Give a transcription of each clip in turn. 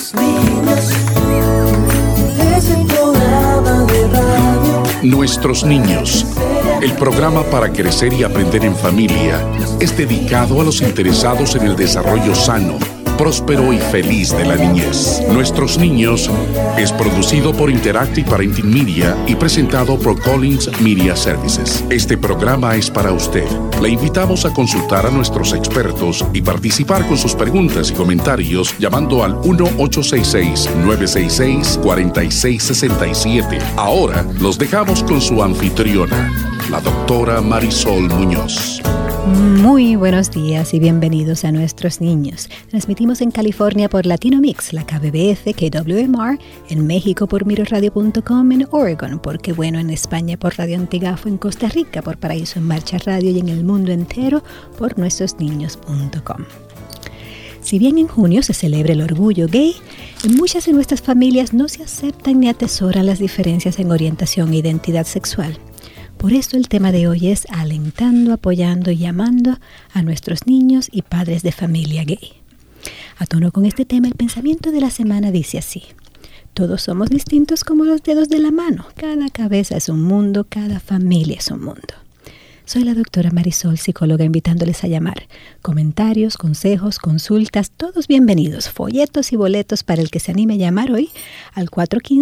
Nuestros niños. Es el programa de radio. Nuestros niños. El programa para crecer y aprender en familia es dedicado a los interesados en el desarrollo sano, próspero y feliz de la niñez. Nuestros niños es producido por Interactive Parenting Media y presentado por Collins Media Services. Este programa es para usted. Le invitamos a consultar a nuestros expertos y participar con sus preguntas y comentarios llamando al 1-866-966-4667. Ahora los dejamos con su anfitriona, la doctora Marisol Muñoz. Muy buenos días y bienvenidos a Nuestros Niños. Transmitimos en California por Latino Mix, la KBBF, KWMR, en México por MirrorRadio.com, en Oregon por Qué Bueno, en España por Radio Antigafo, en Costa Rica por Paraíso en Marcha Radio y en el mundo entero por nuestrosniños.com. Si bien en junio se celebra el orgullo gay, en muchas de nuestras familias no se aceptan ni atesoran las diferencias en orientación e identidad sexual. Por eso el tema de hoy es alentando, apoyando y amando a nuestros niños y padres de familia gay. A tono con este tema, el pensamiento de la semana dice así: todos somos distintos como los dedos de la mano. Cada cabeza es un mundo, cada familia es un mundo. Soy la doctora Marisol, psicóloga, invitándoles a llamar. Comentarios, consejos, consultas, todos bienvenidos. Folletos y boletos para el que se anime a llamar hoy al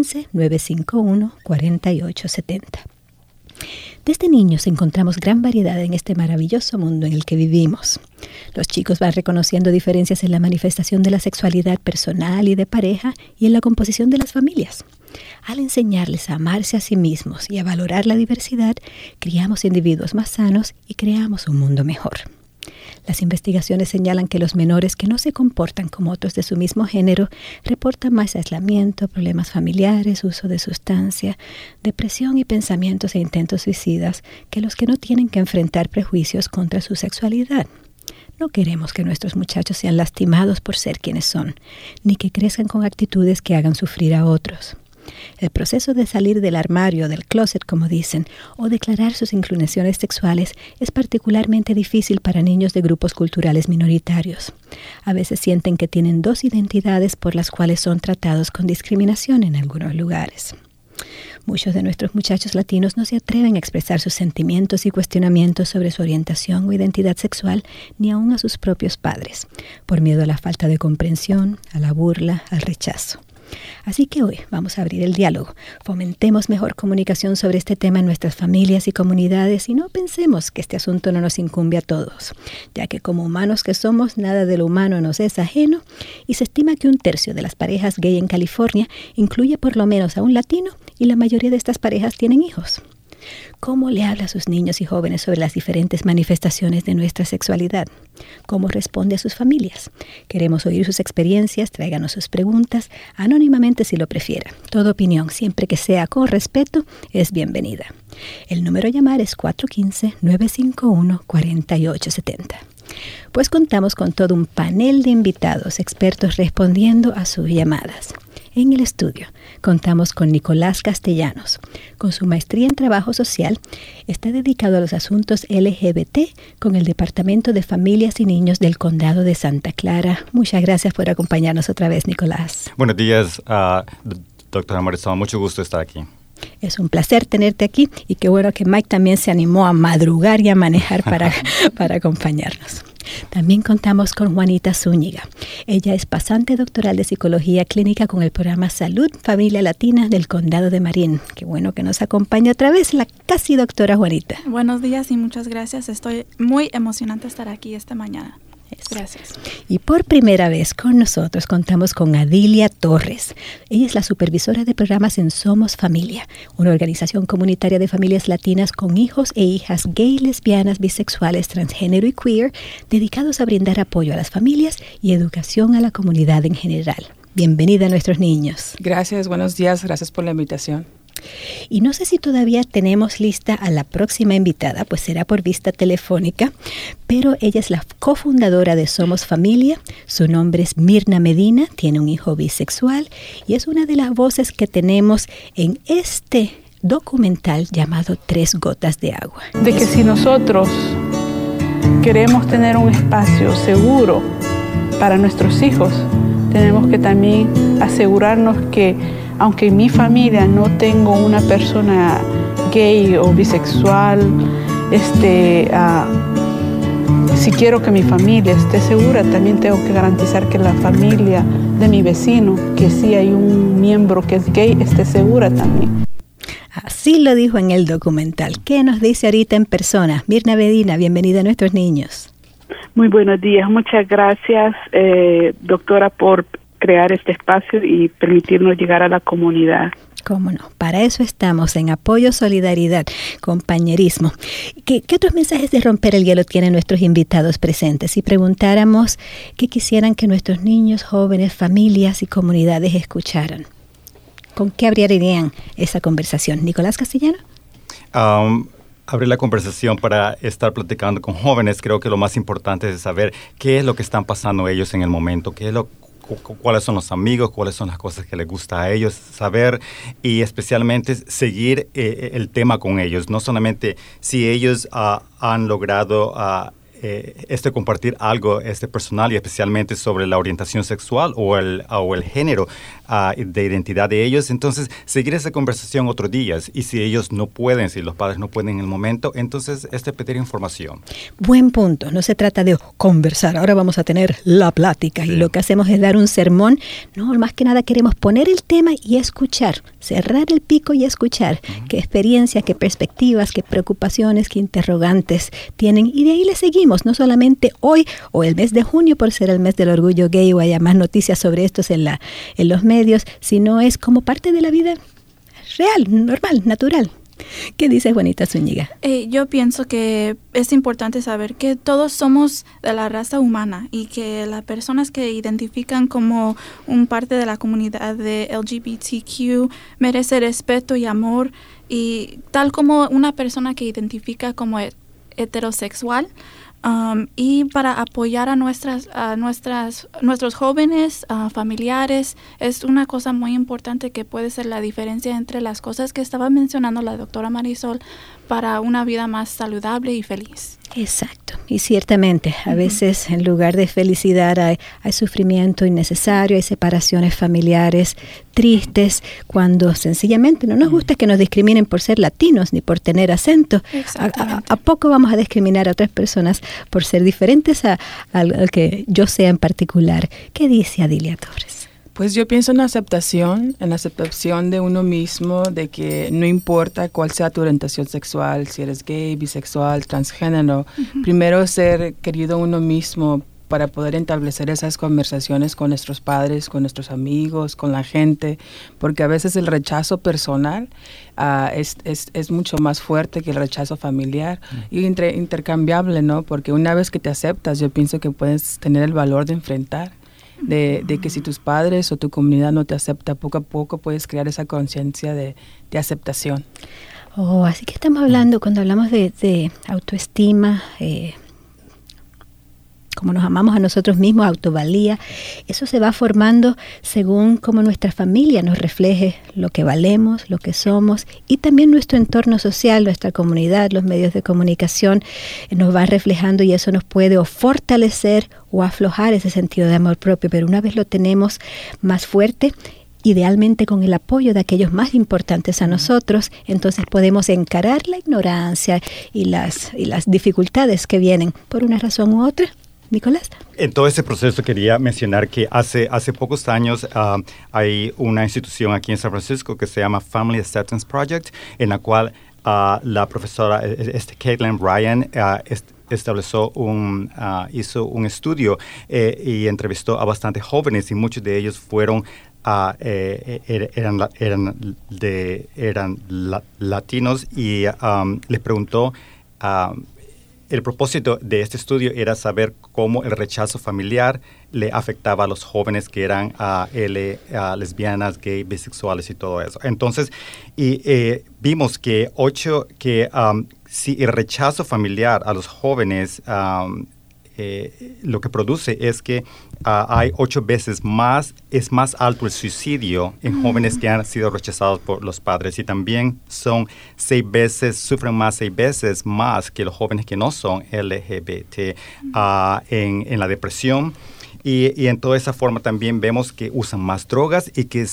415-951-4870. Desde niños encontramos gran variedad en este maravilloso mundo en el que vivimos. Los chicos van reconociendo diferencias en la manifestación de la sexualidad personal y de pareja y en la composición de las familias. Al enseñarles a amarse a sí mismos y a valorar la diversidad, criamos individuos más sanos y creamos un mundo mejor. Las investigaciones señalan que los menores que no se comportan como otros de su mismo género reportan más aislamiento, problemas familiares, uso de sustancia, depresión y pensamientos e intentos suicidas que los que no tienen que enfrentar prejuicios contra su sexualidad. No queremos que nuestros muchachos sean lastimados por ser quienes son, ni que crezcan con actitudes que hagan sufrir a otros. El proceso de salir del armario, del closet, como dicen, o declarar sus inclinaciones sexuales es particularmente difícil para niños de grupos culturales minoritarios. A veces sienten que tienen dos identidades por las cuales son tratados con discriminación en algunos lugares. Muchos de nuestros muchachos latinos no se atreven a expresar sus sentimientos y cuestionamientos sobre su orientación o identidad sexual ni aún a sus propios padres, por miedo a la falta de comprensión, a la burla, al rechazo. Así que hoy vamos a abrir el diálogo. Fomentemos mejor comunicación sobre este tema en nuestras familias y comunidades y no pensemos que este asunto no nos incumbe a todos, ya que como humanos que somos, nada de lo humano nos es ajeno y se estima que 1/3 de las parejas gay en California incluye por lo menos a un latino y la mayoría de estas parejas tienen hijos. ¿Cómo le habla a sus niños y jóvenes sobre las diferentes manifestaciones de nuestra sexualidad? ¿Cómo responde a sus familias? Queremos oír sus experiencias, tráiganos sus preguntas, anónimamente si lo prefiera. Toda opinión, siempre que sea con respeto, es bienvenida. El número a llamar es 415-951-4870. Pues contamos con todo un panel de invitados, expertos respondiendo a sus llamadas. En el estudio contamos con Nicolás Castellanos. Con su maestría en trabajo social, está dedicado a los asuntos LGBT con el Departamento de Familias y Niños del Condado de Santa Clara. Muchas gracias por acompañarnos otra vez, Nicolás. Buenos días, doctora Marisol. Mucho gusto estar aquí. Es un placer tenerte aquí y qué bueno que Mike también se animó a madrugar y a manejar para acompañarnos. También contamos con Juanita Zúñiga. Ella es pasante doctoral de Psicología Clínica con el programa Salud Familia Latina del Condado de Marin. Qué bueno que nos acompaña otra vez la casi doctora Juanita. Buenos días y muchas gracias. Estoy muy emocionante de estar aquí esta mañana. Gracias. Y por primera vez con nosotros contamos con Adilia Torres. Ella es la supervisora de programas en Somos Familia, una organización comunitaria de familias latinas con hijos e hijas gay, lesbianas, bisexuales, transgénero y queer, dedicados a brindar apoyo a las familias y educación a la comunidad en general. Bienvenida a Nuestros Niños. Gracias, buenos días, gracias por la invitación. Y no sé si todavía tenemos lista a la próxima invitada, pues será por vista telefónica, pero ella es la cofundadora de Somos Familia. Su nombre es Mirna Medina, tiene un hijo bisexual y es una de las voces que tenemos en este documental llamado 3 gotas de agua. De que si nosotros queremos tener un espacio seguro para nuestros hijos, tenemos que también asegurarnos que, aunque en mi familia no tengo una persona gay o bisexual, si quiero que mi familia esté segura, también tengo que garantizar que la familia de mi vecino, que sí hay un miembro que es gay, esté segura también. Así lo dijo en el documental. ¿Qué nos dice ahorita en persona? Mirna Medina, bienvenida a Nuestros Niños. Muy buenos días. Muchas gracias, doctora, por crear este espacio y permitirnos llegar a la comunidad. Cómo no, para eso estamos, en apoyo, solidaridad, compañerismo. ¿Qué otros mensajes de romper el hielo tienen nuestros invitados presentes? Si preguntáramos qué quisieran que nuestros niños, jóvenes, familias y comunidades escucharan, ¿con qué abrirían esa conversación? Nicolás Castellano. Abrir la conversación para estar platicando con jóvenes. Creo que lo más importante es saber qué es lo que están pasando ellos en el momento, cuáles son los amigos, cuáles son las cosas que les gusta a ellos, saber y especialmente seguir el tema con ellos. No solamente si ellos han logrado compartir algo personal y especialmente sobre la orientación sexual o el género de identidad de ellos, entonces seguir esa conversación otros días. Y si ellos no pueden, si los padres no pueden en el momento, entonces pedir información. Buen punto, no se trata de conversar, ahora vamos a tener la plática y lo que hacemos es dar un sermón. No, más que nada queremos poner el tema y escuchar, cerrar el pico y escuchar qué experiencias, qué perspectivas, qué preocupaciones, qué interrogantes tienen, y de ahí le seguimos. No solamente hoy o el mes de junio por ser el mes del orgullo gay o haya más noticias sobre estos en los medios, sino es como parte de la vida real, normal, natural. ¿Qué dices, Juanita Zúñiga? Yo pienso que es importante saber que todos somos de la raza humana y que las personas que identifican como un parte de la comunidad de LGBTQ merece respeto y amor, y tal como una persona que identifica como heterosexual. Y para apoyar a nuestros jóvenes, familiares, es una cosa muy importante que puede ser la diferencia entre las cosas que estaba mencionando la doctora Marisol para una vida más saludable y feliz. Exacto, y ciertamente a veces en lugar de felicidad hay sufrimiento innecesario, hay separaciones familiares tristes, cuando sencillamente no nos gusta que nos discriminen por ser latinos ni por tener acento. ¿A poco vamos a discriminar a otras personas por ser diferentes al que yo sea en particular? ¿Qué dice Adilia Torres? Pues yo pienso en la aceptación de uno mismo, de que no importa cuál sea tu orientación sexual, si eres gay, bisexual, transgénero, primero ser querido uno mismo para poder establecer esas conversaciones con nuestros padres, con nuestros amigos, con la gente, porque a veces el rechazo personal es mucho más fuerte que el rechazo familiar y intercambiable, ¿no? Porque una vez que te aceptas, yo pienso que puedes tener el valor de enfrentar. De que si tus padres o tu comunidad no te acepta, poco a poco puedes crear esa conciencia de aceptación. Así que estamos hablando, cuando hablamos de autoestima, como nos amamos a nosotros mismos, autovalía, eso se va formando según cómo nuestra familia nos refleje lo que valemos, lo que somos, y también nuestro entorno social, nuestra comunidad, los medios de comunicación nos van reflejando, y eso nos puede o fortalecer o aflojar ese sentido de amor propio, pero una vez lo tenemos más fuerte, idealmente con el apoyo de aquellos más importantes a nosotros, entonces podemos encarar la ignorancia y las dificultades que vienen por una razón u otra. Nicolás. En todo ese proceso quería mencionar que hace pocos años hay una institución aquí en San Francisco que se llama Family Acceptance Project, en la cual la profesora Caitlin Ryan hizo un estudio y entrevistó a bastantes jóvenes, y muchos de ellos fueron eran latinos, y les preguntó. El propósito de este estudio era saber cómo el rechazo familiar le afectaba a los jóvenes que eran lesbianas, gay, bisexuales y todo eso. Entonces, vimos que si el rechazo familiar a los jóvenes lo que produce es que hay 8 veces más, es más alto el suicidio en jóvenes que han sido rechazados por los padres, y también sufren 6 veces más que los jóvenes que no son LGBT en la depresión, Y en toda esa forma también vemos que usan más drogas y que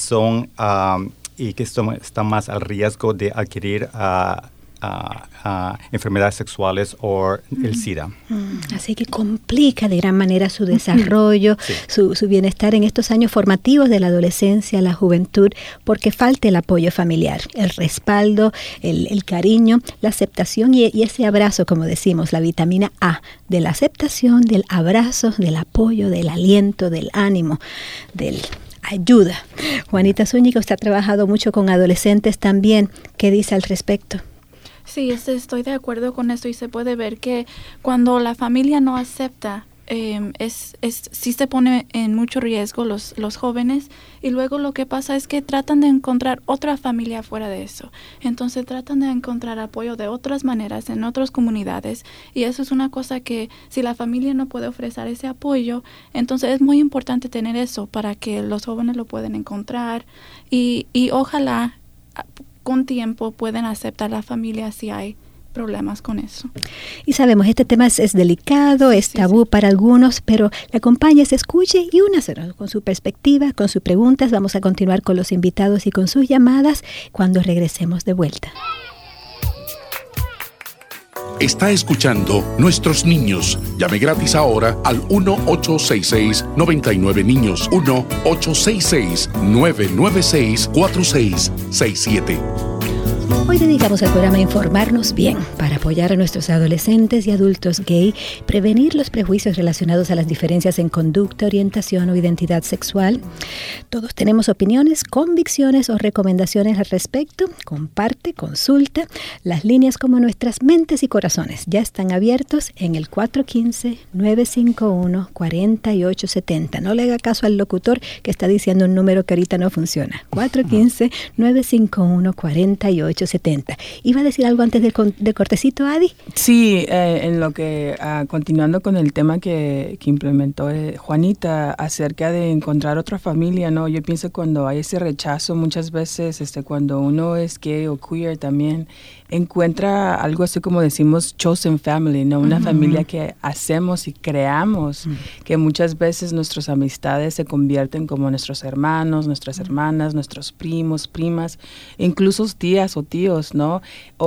están más al riesgo de adquirir enfermedades sexuales o el SIDA. Así que complica de gran manera su desarrollo, sí, su bienestar en estos años formativos de la adolescencia, la juventud, porque falta el apoyo familiar, el respaldo, el cariño, la aceptación y ese abrazo, como decimos, la vitamina A, de la aceptación, del abrazo, del apoyo, del aliento, del ánimo, del ayuda. Juanita Zúñiga, usted ha trabajado mucho con adolescentes también. ¿Qué dice al respecto? Sí, estoy de acuerdo con esto y se puede ver que cuando la familia no acepta, sí se pone en mucho riesgo los jóvenes, y luego lo que pasa es que tratan de encontrar otra familia fuera de eso. Entonces tratan de encontrar apoyo de otras maneras en otras comunidades, y eso es una cosa que si la familia no puede ofrecer ese apoyo, entonces es muy importante tener eso para que los jóvenes lo puedan encontrar y ojalá con tiempo pueden aceptar la familia si hay problemas con eso. Y sabemos, este tema es delicado, es tabú para algunos, pero le acompañe, se escuche y únase con su perspectiva, con sus preguntas. Vamos a continuar con los invitados y con sus llamadas cuando regresemos de vuelta. Está escuchando Nuestros Niños. Llame gratis ahora al 1-866-99-NIños. 1-866-996-4667. Hoy dedicamos el programa a informarnos bien para apoyar a nuestros adolescentes y adultos gay, prevenir los prejuicios relacionados a las diferencias en conducta, orientación o identidad sexual. Todos tenemos opiniones, convicciones o recomendaciones al respecto. Comparte, consulta. Las líneas como nuestras mentes y corazones ya están abiertos en el 415-951-4870. No le haga caso al locutor que está diciendo un número que ahorita no funciona. 415-951-4870. ¿Iba a decir algo antes de cortecito, Adi? Sí, en lo que, continuando con el tema que implementó Juanita acerca de encontrar otra familia, ¿no? Yo pienso cuando hay ese rechazo, muchas veces cuando uno es gay o queer también, encuentra algo así como decimos chosen family, ¿no? Una familia que hacemos y creamos, que muchas veces nuestras amistades se convierten como nuestros hermanos, nuestras hermanas, nuestros primos, primas, incluso tías o tíos, ¿no?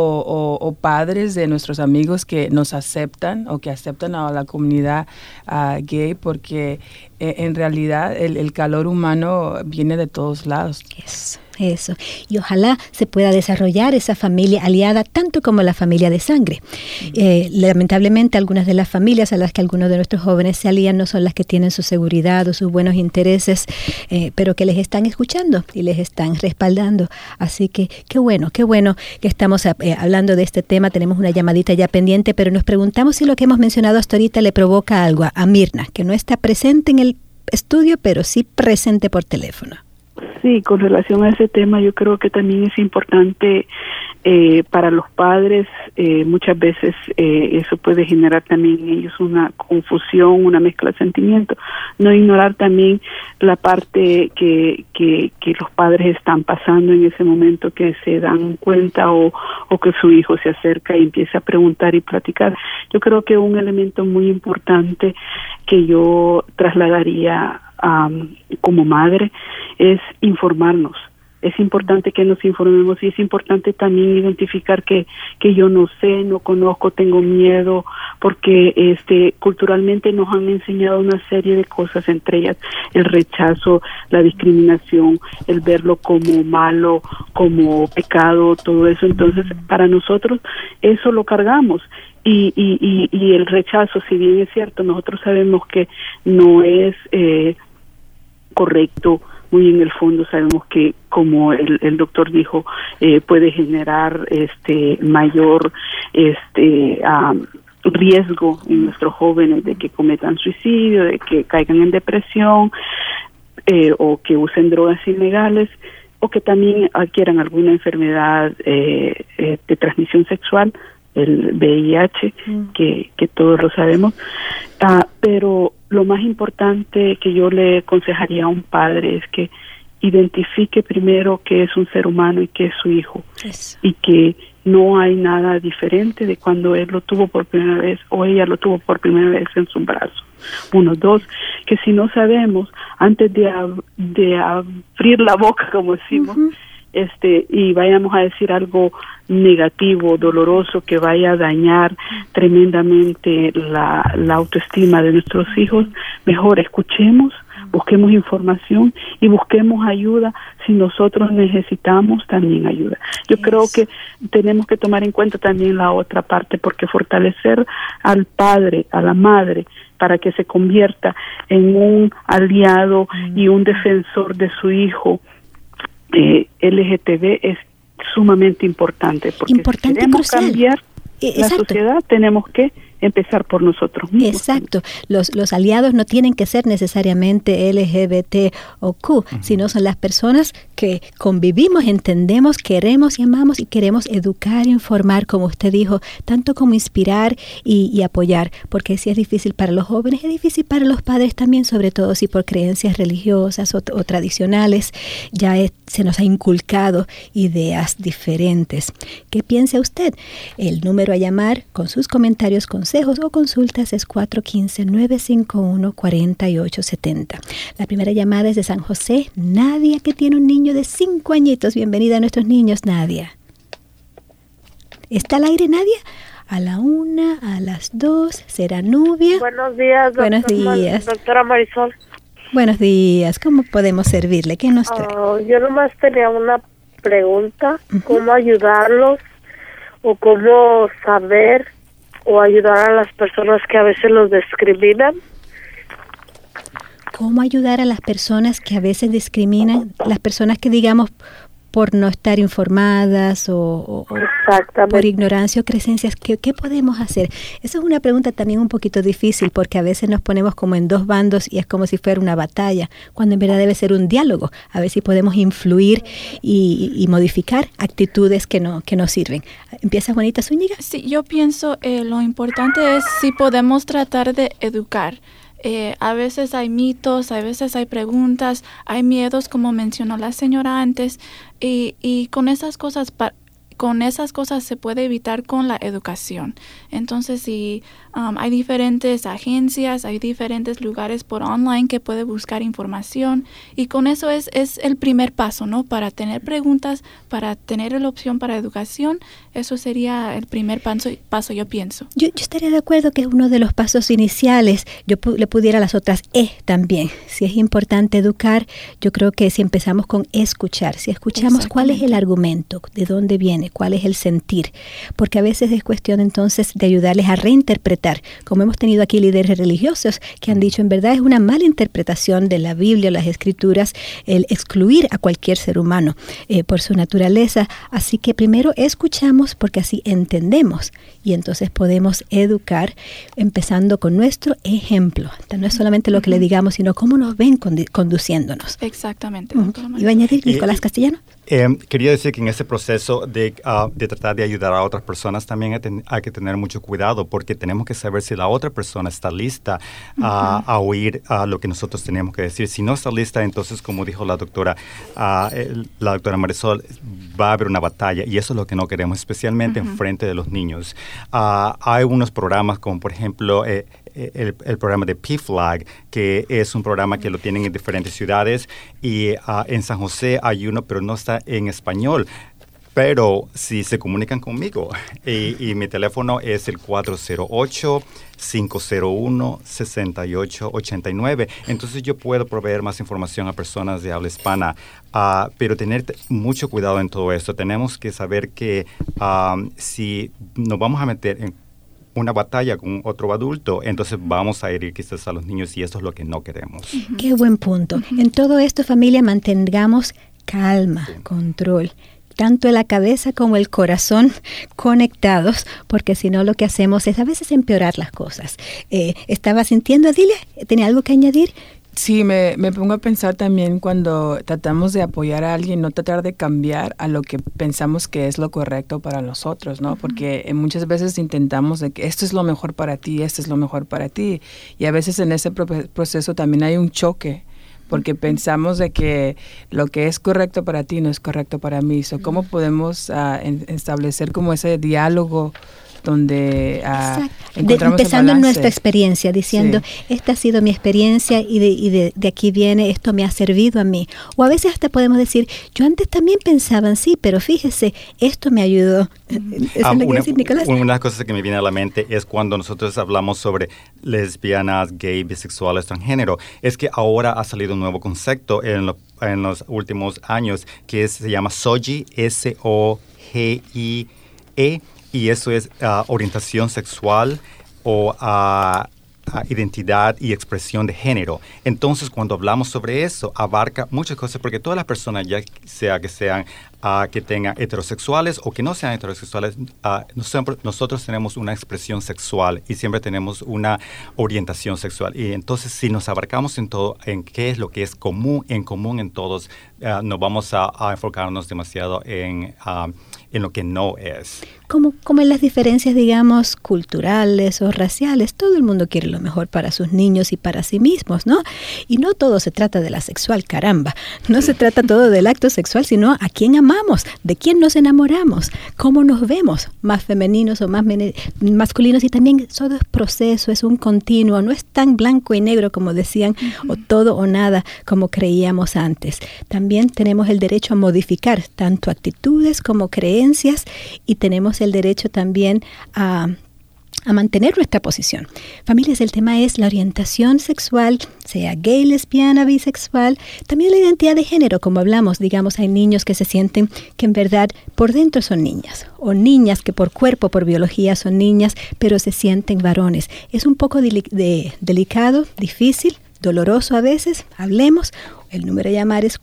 O padres de nuestros amigos que nos aceptan o que aceptan a la comunidad gay, porque en realidad el calor humano viene de todos lados. Eso. Y ojalá se pueda desarrollar esa familia aliada tanto como la familia de sangre. Lamentablemente algunas de las familias a las que algunos de nuestros jóvenes se alían no son las que tienen su seguridad o sus buenos intereses, pero que les están escuchando y les están respaldando. Así que qué bueno que estamos hablando de este tema. Tenemos una llamadita ya pendiente, pero nos preguntamos si lo que hemos mencionado hasta ahorita le provoca algo a Mirna, que no está presente en el estudio, pero sí presente por teléfono. Sí, con relación a ese tema, yo creo que también es importante para los padres, muchas veces eso puede generar también en ellos una confusión, una mezcla de sentimientos. No ignorar también la parte que los padres están pasando en ese momento, que se dan cuenta o que su hijo se acerca y empieza a preguntar y platicar. Yo creo que un elemento muy importante que yo trasladaría como madre es informarnos. Es importante que nos informemos y es importante también identificar que yo no sé, no conozco, tengo miedo, porque culturalmente nos han enseñado una serie de cosas, entre ellas el rechazo, la discriminación, el verlo como malo, como pecado, todo eso. Entonces, para nosotros eso lo cargamos. Y el rechazo, si bien es cierto, nosotros sabemos que no es correcto, muy en el fondo sabemos que, como el doctor dijo, puede generar mayor riesgo en nuestros jóvenes de que cometan suicidio, de que caigan en depresión, o que usen drogas ilegales, o que también adquieran alguna enfermedad de transmisión sexual, el VIH, que todos lo sabemos. Pero lo más importante que yo le aconsejaría a un padre es que identifique primero que es un ser humano y que es su hijo. Eso. Y que no hay nada diferente de cuando él lo tuvo por primera vez o ella lo tuvo por primera vez en su brazo. 1, 2, que si no sabemos, antes de abrir la boca, como decimos, y vayamos a decir algo negativo, doloroso, que vaya a dañar tremendamente la autoestima de nuestros hijos, mejor escuchemos, busquemos información y busquemos ayuda si nosotros necesitamos también ayuda. Yo creo que tenemos que tomar en cuenta también la otra parte, porque fortalecer al padre, a la madre, para que se convierta en un aliado y un defensor de su hijo LGTB es sumamente importante, porque si queremos cambiar la sociedad, tenemos que empezar por nosotros mismos. Exacto. Los aliados no tienen que ser necesariamente LGBT o Q, sino son las personas que convivimos, entendemos, queremos y amamos y queremos educar, informar, como usted dijo, tanto como inspirar y apoyar, porque si es difícil para los jóvenes, es difícil para los padres también, sobre todo si por creencias religiosas o tradicionales ya se nos ha inculcado ideas diferentes. ¿Qué piensa usted? El número a llamar con sus comentarios, consejos o consultas es 415-951-4870. La primera llamada es de San José, Nadia, que tiene un niño de 5 añitos. Bienvenida a nuestros niños, Nadia. ¿Está al aire, Nadia? A la 1, a las 2, será Nubia. Buenos días, Buenos días. Doctora Marisol. Buenos días, ¿cómo podemos servirle? ¿Qué nos trae? Yo nomás tenía una pregunta, ¿cómo ayudarlos o cómo saber o ayudar a las personas que a veces los discriminan? ¿Cómo ayudar a las personas que a veces discriminan? Las personas que, digamos, por no estar informadas o por ignorancia o creencias, ¿qué podemos hacer? Esa es una pregunta también un poquito difícil, porque a veces nos ponemos como en dos bandos y es como si fuera una batalla, cuando en verdad debe ser un diálogo, a ver si podemos influir y modificar actitudes que no sirven. ¿Empieza, Juanita Zúñiga? Sí, yo pienso lo importante es si podemos tratar de educar. A veces hay mitos, a veces hay preguntas, hay miedos, como mencionó la señora antes, y con esas cosas se puede evitar con la educación. Entonces, si hay diferentes agencias, hay diferentes lugares por online que puede buscar información, y con eso es el primer paso, ¿no? Para tener preguntas, para tener la opción para educación, eso sería el primer paso, yo pienso. Yo estaría de acuerdo que es uno de los pasos iniciales. Yo le pudiera las otras también. Si es importante educar, yo creo que si empezamos con escuchar, si escuchamos cuál es el argumento, de dónde viene, cuál es el sentir, porque a veces es cuestión entonces de ayudarles a reinterpretar, como hemos tenido aquí líderes religiosos que han dicho, en verdad es una mala interpretación de la Biblia, las Escrituras, el excluir a cualquier ser humano por su naturaleza. Así que primero escuchamos, porque así entendemos y entonces podemos educar empezando con nuestro ejemplo. No es solamente lo que le digamos, sino cómo nos ven conduciéndonos. Exactamente. ¿Iba a añadir Nicolás Castellano? Quería decir que en ese proceso de tratar de ayudar a otras personas también hay que tener mucho cuidado, porque tenemos que saber si la otra persona está lista a oír lo que nosotros tenemos que decir. Si no está lista, entonces, como dijo la doctora Marisol, va a haber una batalla, y eso es lo que no queremos, especialmente en frente de los niños. Hay unos programas como, por ejemplo, el programa de PFLAG, que es un programa que lo tienen en diferentes ciudades, y en San José hay uno, pero no está en español. Pero si se comunican conmigo, y mi teléfono es el 408-501-6889, entonces yo puedo proveer más información a personas de habla hispana, pero tener mucho cuidado en todo esto. Tenemos que saber que si nos vamos a meter en una batalla con otro adulto, entonces vamos a herir quizás a los niños, y esto es lo que no queremos. Qué buen punto. En todo esto, familia, mantengamos calma, control, tanto en la cabeza como el corazón conectados, porque si no lo que hacemos es a veces empeorar las cosas. ¿Estaba sintiendo, Adilia? ¿Tenía algo que añadir? Sí, me pongo a pensar también cuando tratamos de apoyar a alguien, no tratar de cambiar a lo que pensamos que es lo correcto para nosotros, ¿no? Porque muchas veces intentamos de que esto es lo mejor para ti, esto es lo mejor para ti, y a veces en ese proceso también hay un choque, porque pensamos de que lo que es correcto para ti no es correcto para mí. So, ¿cómo podemos establecer como ese diálogo donde encontramos empezando en nuestra experiencia, diciendo, esta ha sido mi experiencia y de aquí viene, esto me ha servido a mí. O a veces hasta podemos decir, yo antes también pensaba sí, pero fíjese, esto me ayudó. ¿Eso es lo que dice Nicolás? Una de las cosas que me viene a la mente es cuando nosotros hablamos sobre lesbianas, gay, bisexuales, transgénero, es que ahora ha salido un nuevo concepto en los últimos años que se llama SOGIE, SOGIE, y eso es orientación sexual o identidad y expresión de género. Entonces, cuando hablamos sobre eso, abarca muchas cosas, porque todas las personas, ya sea que sean que tengan heterosexuales o que no sean heterosexuales, nosotros tenemos una expresión sexual y siempre tenemos una orientación sexual. Y entonces, si nos abarcamos en todo, en qué es lo que es común en todos, no vamos a enfocarnos demasiado en lo que no es. Como en las diferencias, digamos, culturales o raciales, todo el mundo quiere lo mejor para sus niños y para sí mismos, ¿no? Y no todo se trata de la sexual, caramba. No se trata todo del acto sexual, sino a quién amamos, de quién nos enamoramos, cómo nos vemos, más femeninos o más masculinos. Y también todo es proceso, es un continuo, no es tan blanco y negro como decían, o todo o nada como creíamos antes. También tenemos el derecho a modificar tanto actitudes como creencias y tenemos el derecho también a mantener nuestra posición. Familias, el tema es la orientación sexual, sea gay, lesbiana, bisexual, también la identidad de género, como hablamos, digamos, hay niños que se sienten que en verdad por dentro son niñas, o niñas que por cuerpo, por biología son niñas, pero se sienten varones. Es un poco delicado, difícil, doloroso a veces, hablemos. El número a llamar es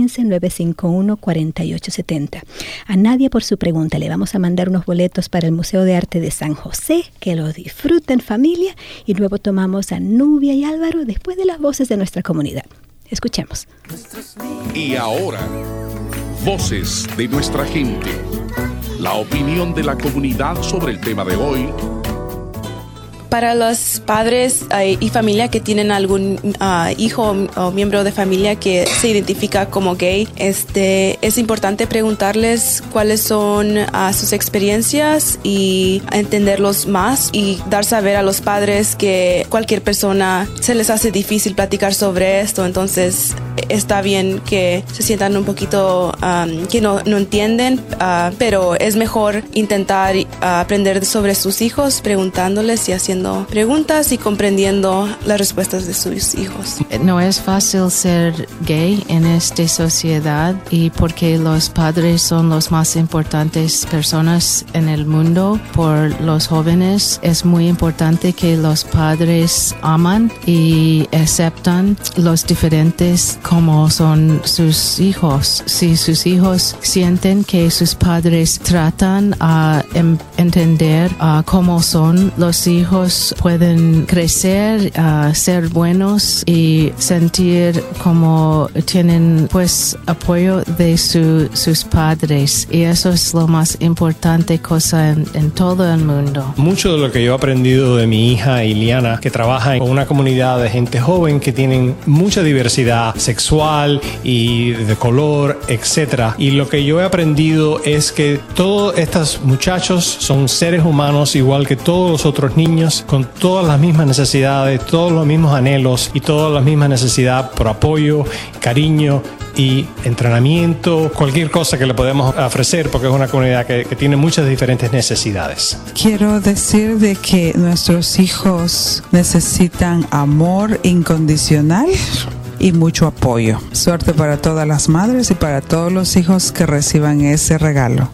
415-951-4870. A Nadia por su pregunta le vamos a mandar unos boletos para el Museo de Arte de San José, que lo disfruten familia, y luego tomamos a Nubia y Álvaro después de las voces de nuestra comunidad. Escuchemos. Y ahora, voces de nuestra gente. La opinión de la comunidad sobre el tema de hoy. Para los padres y familia que tienen algún hijo o miembro de familia que se identifica como gay, es importante preguntarles cuáles son sus experiencias y entenderlos más y dar saber a los padres que cualquier persona se les hace difícil platicar sobre esto, entonces está bien que se sientan un poquito que no entienden, pero es mejor intentar aprender sobre sus hijos preguntándoles y haciendo preguntas y comprendiendo las respuestas de sus hijos. No es fácil ser gay en esta sociedad y porque los padres son los más importantes personas en el mundo por los jóvenes, es muy importante que los padres aman y aceptan los diferentes como son sus hijos. Si sus hijos sienten que sus padres tratan a entender cómo son los hijos, pueden crecer, ser buenos y sentir como tienen pues apoyo de sus padres, y eso es lo más importante cosa en todo el mundo. Mucho de lo que yo he aprendido de mi hija Iliana, que trabaja en una comunidad de gente joven que tienen mucha diversidad sexual y de color, etcétera, y lo que yo he aprendido es que todos estos muchachos son seres humanos igual que todos los otros niños, con todas las mismas necesidades, todos los mismos anhelos y todas las mismas necesidades por apoyo, cariño y entrenamiento, cualquier cosa que le podemos ofrecer, porque es una comunidad que tiene muchas diferentes necesidades. Quiero decir de que nuestros hijos necesitan amor incondicional y mucho apoyo. Suerte para todas las madres y para todos los hijos que reciban ese regalo.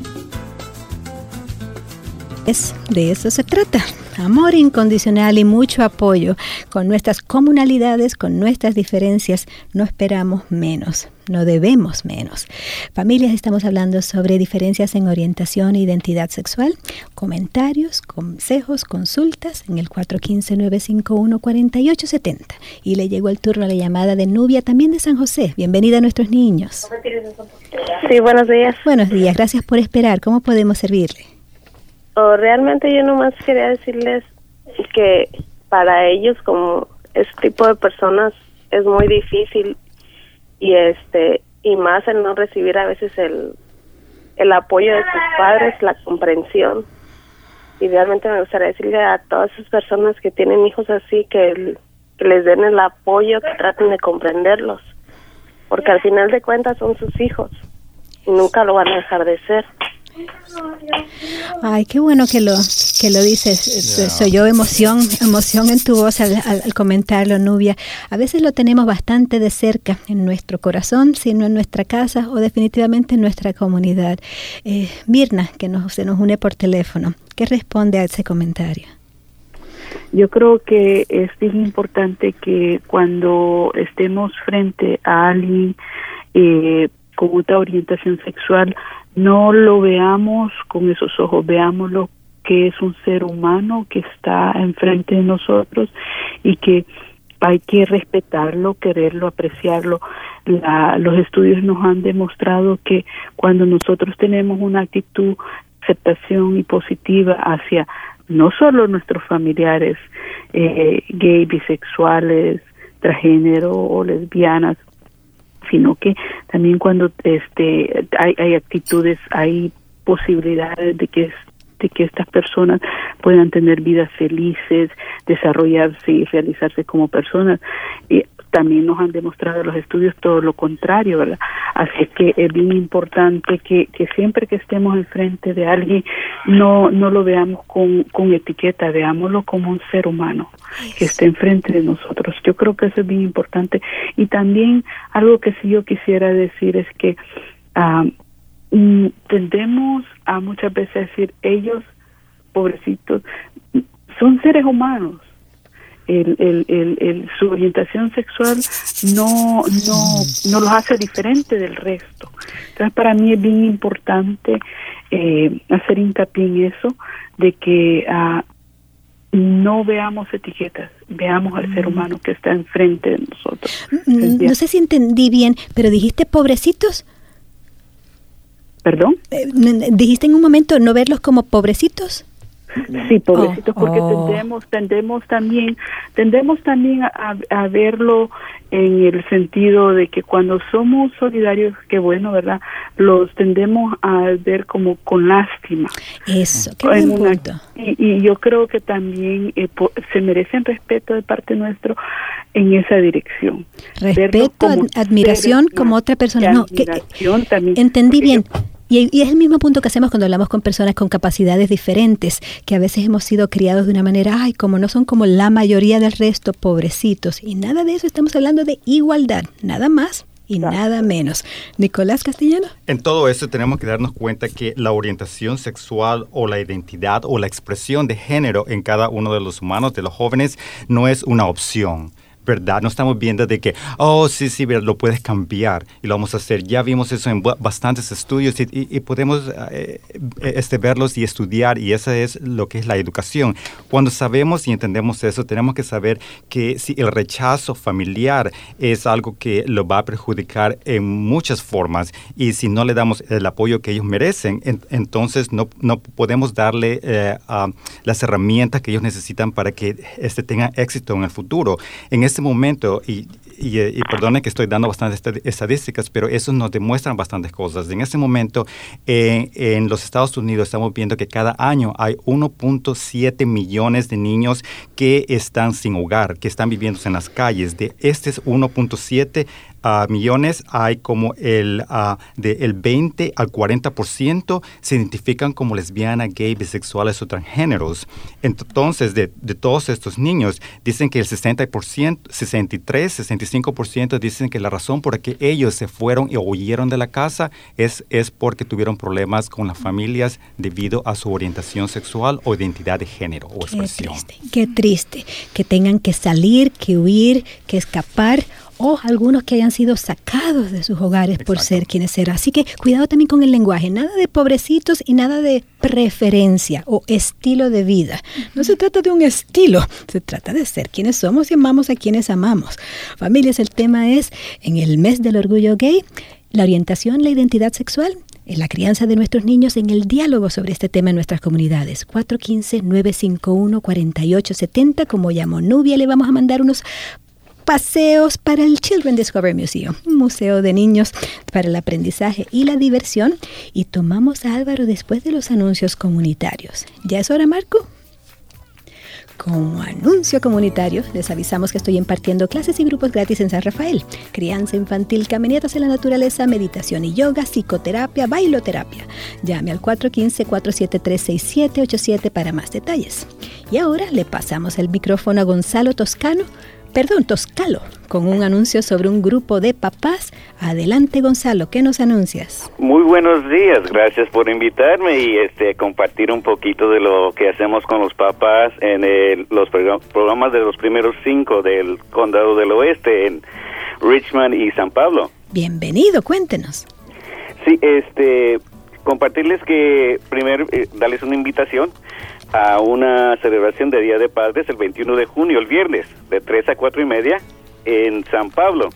De eso se trata. Amor incondicional y mucho apoyo. Con nuestras comunalidades, con nuestras diferencias, no esperamos menos, no debemos menos. Familias, estamos hablando sobre diferencias en orientación e identidad sexual. Comentarios, consejos, consultas en el 415-951-4870. Y le llegó el turno a la llamada de Nubia, también de San José. Bienvenida a nuestros niños. Sí, buenos días. Buenos días, gracias por esperar. ¿Cómo podemos servirle? Realmente yo nomás quería decirles que para ellos, como este tipo de personas es muy difícil y y más el no recibir a veces el apoyo de sus padres, la comprensión. Y realmente me gustaría decirle a todas esas personas que tienen hijos así que les den el apoyo, que traten de comprenderlos, porque al final de cuentas son sus hijos y nunca lo van a dejar de ser. Ay, qué bueno que lo dices. Soy yo emoción en tu voz al comentarlo, Nubia. A veces lo tenemos bastante de cerca en nuestro corazón, sino en nuestra casa o definitivamente en nuestra comunidad. Mirna, que se nos une por teléfono, ¿qué responde a ese comentario? Yo creo que es bien importante que cuando estemos frente a alguien con otra orientación sexual, no lo veamos con esos ojos, veámoslo que es un ser humano que está enfrente de nosotros y que hay que respetarlo, quererlo, apreciarlo. Los estudios nos han demostrado que cuando nosotros tenemos una actitud de aceptación y positiva hacia no solo nuestros familiares gay, bisexuales, transgénero o lesbianas, sino que también cuando hay actitudes, hay posibilidades de que estas personas puedan tener vidas felices, desarrollarse y realizarse como personas. Y también nos han demostrado los estudios todo lo contrario, ¿verdad? Así que es bien importante que siempre que estemos enfrente de alguien no lo veamos con etiqueta, veámoslo como un ser humano que está enfrente de nosotros. Yo creo que eso es bien importante. Y también algo que sí yo quisiera decir es que tendemos a muchas veces decir, ellos, pobrecitos, son seres humanos. Su orientación sexual no los hace diferente del resto. Entonces, para mí es bien importante hacer hincapié en eso, de que no veamos etiquetas, veamos al ser humano que está enfrente de nosotros. No sé si entendí bien, pero dijiste pobrecitos. ¿Perdón? ¿Dijiste en un momento no verlos como pobrecitos? Sí, pobrecitos, porque tendemos también a verlo en el sentido de que cuando somos solidarios, qué bueno, ¿verdad? Los tendemos a ver como con lástima. Eso, qué buen punto. Y yo creo que también se merecen respeto de parte nuestro en esa dirección. Respeto, admiración como otra persona. No, también, entendí bien. Y es el mismo punto que hacemos cuando hablamos con personas con capacidades diferentes, que a veces hemos sido criados de una manera, como no son como la mayoría del resto, pobrecitos. Y nada de eso, estamos hablando de igualdad, nada más y nada menos. Nicolás Castellano. En todo eso tenemos que darnos cuenta que la orientación sexual o la identidad o la expresión de género en cada uno de los humanos, de los jóvenes, no es una opción. ¿Verdad? No estamos viendo de que, sí, lo puedes cambiar y lo vamos a hacer. Ya vimos eso en bastantes estudios y podemos verlos y estudiar, y eso es lo que es la educación. Cuando sabemos y entendemos eso, tenemos que saber que si el rechazo familiar es algo que lo va a perjudicar en muchas formas, y si no le damos el apoyo que ellos merecen, entonces no podemos darle las herramientas que ellos necesitan para que tengan éxito en el futuro. En este momento, y perdone que estoy dando bastantes estadísticas, pero eso nos demuestran bastantes cosas. En este momento, en los Estados Unidos estamos viendo que cada año hay 1.7 millones de niños que están sin hogar, que están viviendo en las calles. De estos 1.7 millones, hay como del 20 al 40% se identifican como lesbianas, gay, bisexuales o transgéneros. Entonces, de todos estos niños, dicen que el 65% dicen que la razón por la que ellos se fueron y huyeron de la casa es porque tuvieron problemas con las familias debido a su orientación sexual o identidad de género o expresión. Qué triste que tengan que salir, que huir, que escapar, o algunos que hayan sido sacados de sus hogares por ser quienes eran. Así que cuidado también con el lenguaje, nada de pobrecitos y nada de preferencia o estilo de vida. No se trata de un estilo, se trata de ser quienes somos y amamos a quienes amamos. Familias, el tema es, en el mes del orgullo gay, la orientación, la identidad sexual, en la crianza de nuestros niños, en el diálogo sobre este tema en nuestras comunidades. 415-951-4870, como llamó Nubia, le vamos a mandar unos paseos para el Children Discovery Museum, un museo de niños para el aprendizaje y la diversión. Y tomamos a Álvaro después de los anuncios comunitarios. ¿Ya es hora, Marco? Como anuncio comunitario, les avisamos que estoy impartiendo clases y grupos gratis en San Rafael. Crianza infantil, caminatas en la naturaleza, meditación y yoga, psicoterapia, bailoterapia. Llame al 415-473-6787 para más detalles. Y ahora le pasamos el micrófono a Gonzalo Toscalo, con un anuncio sobre un grupo de papás. Adelante, Gonzalo, ¿qué nos anuncias? Muy buenos días, gracias por invitarme y compartir un poquito de lo que hacemos con los papás en los programas de los primeros 5 del Condado del Oeste, en Richmond y San Pablo. Bienvenido, cuéntenos. Sí, compartirles que primero darles una invitación a una celebración de Día de Padres el 21 de junio, el viernes, de 3 a 4:30 en San Pablo.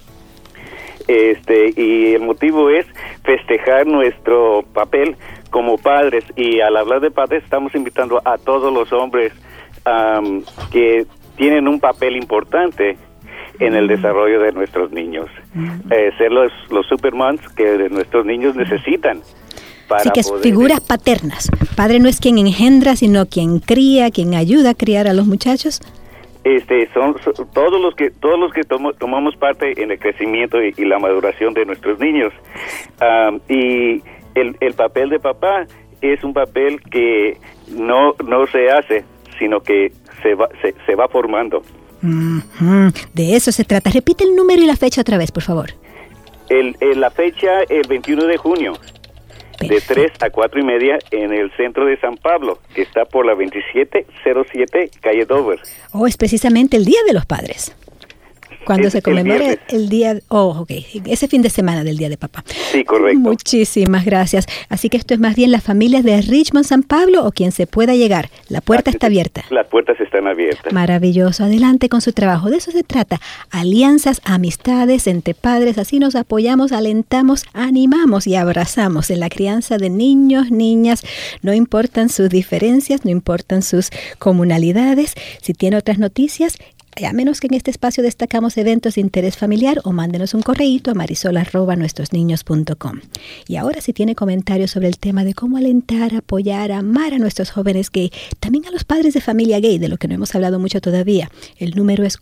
Y el motivo es festejar nuestro papel como padres, y al hablar de padres estamos invitando a todos los hombres que tienen un papel importante en el desarrollo de nuestros niños, ser los supermans que nuestros niños necesitan. Así que figuras paternas. Padre no es quien engendra, sino quien cría, quien ayuda a criar a los muchachos. Son todos los que tomamos parte en el crecimiento y la maduración de nuestros niños. Y el papel de papá es un papel que no se hace, sino que se va formando. De eso se trata. Repite el número y la fecha otra vez, por favor. La fecha, el 21 de junio. Perfecto. De 3 a 4:30 en el centro de San Pablo, que está por la 2707 calle Dover. Es precisamente el Día de los Padres, cuando se conmemora el día, ese fin de semana del Día de Papá. Sí, correcto. Muchísimas gracias. Así que esto es más bien las familias de Richmond, San Pablo, o quien se pueda llegar. La puerta está abierta. Las puertas están abiertas. Maravilloso. Adelante con su trabajo. De eso se trata. Alianzas, amistades entre padres. Así nos apoyamos, alentamos, animamos y abrazamos en la crianza de niños, niñas. No importan sus diferencias, no importan sus comunalidades. Si tiene otras noticias, a menos que en este espacio destacamos eventos de interés familiar, o mándenos un correíto a marisol@nuestrosniños.com. Y ahora, si tiene comentarios sobre el tema de cómo alentar, apoyar, amar a nuestros jóvenes gay, también a los padres de familia gay, de lo que no hemos hablado mucho todavía, el número es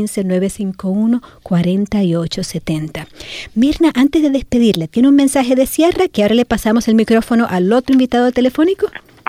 415-951-4870. Mirna, antes de despedirle, ¿tiene un mensaje de cierre que ahora le pasamos el micrófono al otro invitado telefónico?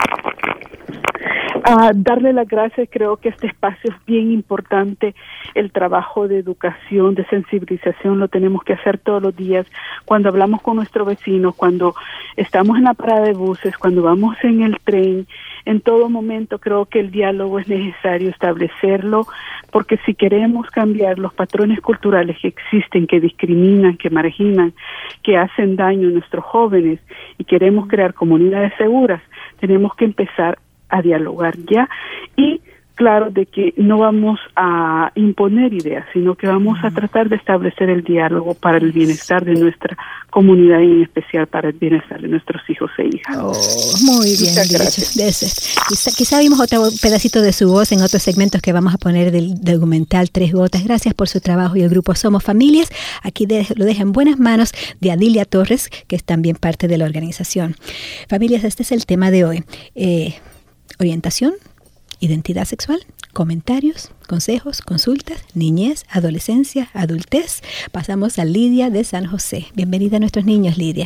Darle las gracias. Creo que este espacio es bien importante. El trabajo de educación, de sensibilización, lo tenemos que hacer todos los días. Cuando hablamos con nuestros vecinos, cuando estamos en la parada de buses, cuando vamos en el tren, en todo momento creo que el diálogo es necesario establecerlo, porque si queremos cambiar los patrones culturales que existen, que discriminan, que marginan, que hacen daño a nuestros jóvenes, y queremos crear comunidades seguras, tenemos que empezar a dialogar ya. Y claro, de que no vamos a imponer ideas, sino que vamos a tratar de establecer el diálogo para el bienestar de nuestra comunidad y en especial para el bienestar de nuestros hijos e hijas. Muy bien dicho. Quizá vimos otro pedacito de su voz en otros segmentos que vamos a poner del documental Tres Gotas. Gracias por su trabajo y el grupo Somos Familias. Aquí lo deja en buenas manos de Adilia Torres, que es también parte de la organización. Familias, este es el tema de hoy. Orientación, identidad sexual, comentarios, consejos, consultas, niñez, adolescencia, adultez. Pasamos a Lidia de San José. Bienvenida a nuestros niños, Lidia.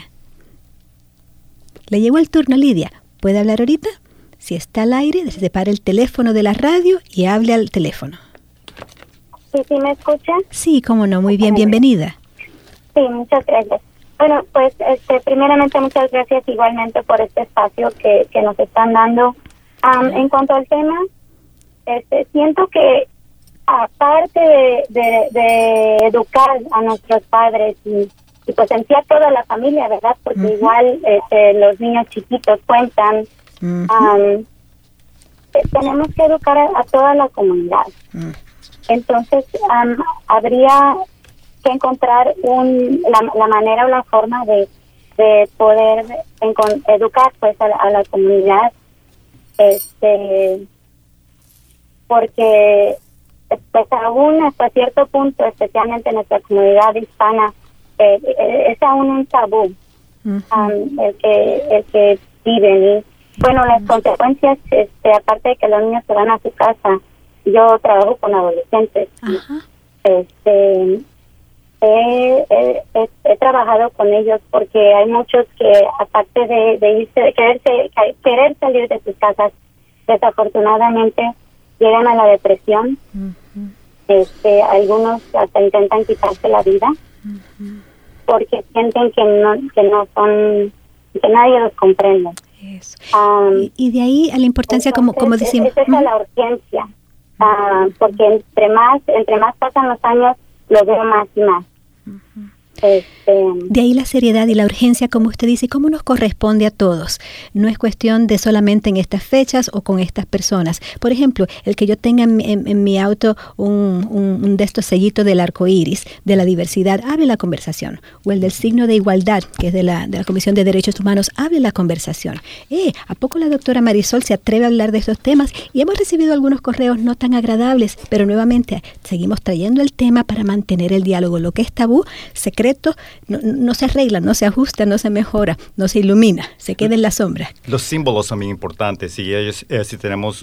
Le llegó el turno, Lidia. ¿Puede hablar ahorita? Si está al aire, separe el teléfono de la radio y hable al teléfono. ¿Sí me escucha? Sí, cómo no. Muy bien, bienvenida. Sí, muchas gracias. Bueno, pues primeramente muchas gracias igualmente por este espacio que nos están dando. En cuanto al tema, siento que aparte de educar a nuestros padres y pues en sí a toda la familia, ¿verdad? Porque igual los niños chiquitos cuentan, tenemos que educar a toda la comunidad. Entonces, habría que encontrar la manera o la forma de poder educar pues a la comunidad, porque pues aún hasta cierto punto, especialmente en nuestra comunidad hispana, es aún un tabú el que viven. Y bueno, las consecuencias, aparte de que los niños se van a su casa, yo trabajo con adolescentes. He trabajado con ellos porque hay muchos que, aparte de irse, de querer salir de sus casas, desafortunadamente llegan a la depresión. Algunos hasta intentan quitarse la vida porque sienten que no son, que nadie los comprende. Y de ahí a la importancia, entonces, como decimos. Esa es la urgencia, porque entre más pasan los años, lo veo más y más. De ahí la seriedad y la urgencia, como usted dice, cómo nos corresponde a todos. No es cuestión de solamente en estas fechas o con estas personas. Por ejemplo, el que yo tenga en mi auto un de estos sellitos del arco iris, de la diversidad, abre la conversación. O el del signo de igualdad, que es de la Comisión de Derechos Humanos, abre la conversación. ¿A poco la doctora Marisol se atreve a hablar de estos temas? Y hemos recibido algunos correos no tan agradables, pero nuevamente seguimos trayendo el tema para mantener el diálogo. Lo que es tabú, secreto, no se arregla, no se ajusta, no se mejora, no se ilumina, se queda en la sombra. Los símbolos son bien importantes y ellos, si tenemos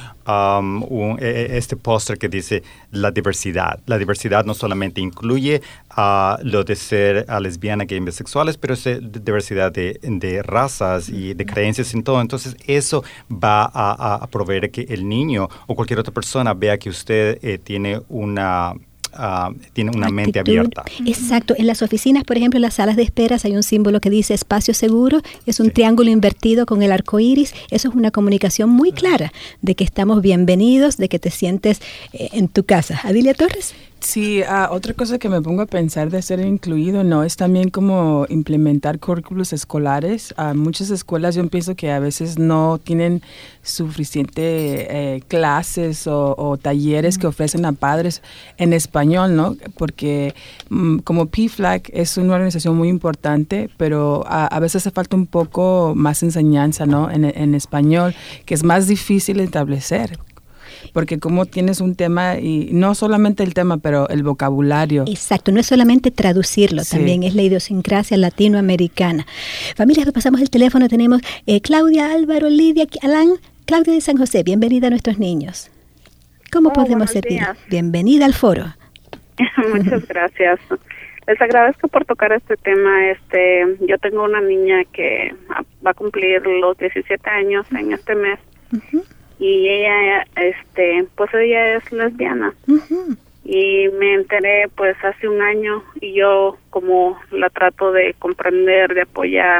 este póster que dice la diversidad. La diversidad no solamente incluye lo de ser lesbiana, gay, bisexuales, pero es diversidad de razas y de creencias en todo. Entonces eso va a proveer que el niño o cualquier otra persona vea que usted tiene una mente abierta. Exacto. En las oficinas, por ejemplo, en las salas de esperas hay un símbolo que dice espacio seguro, es un triángulo invertido con el arco iris. Eso es una comunicación muy clara de que estamos bienvenidos, de que te sientes en tu casa. Adilia Torres. Sí, otra cosa que me pongo a pensar de ser incluido, ¿no? Es también como implementar currículos escolares. Muchas escuelas yo pienso que a veces no tienen suficiente clases o talleres que ofrecen a padres en español, ¿no? Porque como PFLAG es una organización muy importante, pero a veces hace falta un poco más enseñanza, ¿no? En español, que es más difícil de establecer. Porque como tienes un tema, y no solamente el tema, pero el vocabulario. Exacto, no es solamente traducirlo, también es la idiosincrasia latinoamericana. Familias, pasamos el teléfono, tenemos Claudia, Álvaro, Lidia, Alan. Claudia de San José, bienvenida a Nuestros Niños. ¿Cómo podemos servir? Bienvenida al foro. Muchas gracias. Les agradezco por tocar este tema. Yo tengo una niña que va a cumplir los 17 años en este mes. Y ella, pues ella es lesbiana. Y me enteré pues hace un año y yo como la trato de comprender, de apoyar.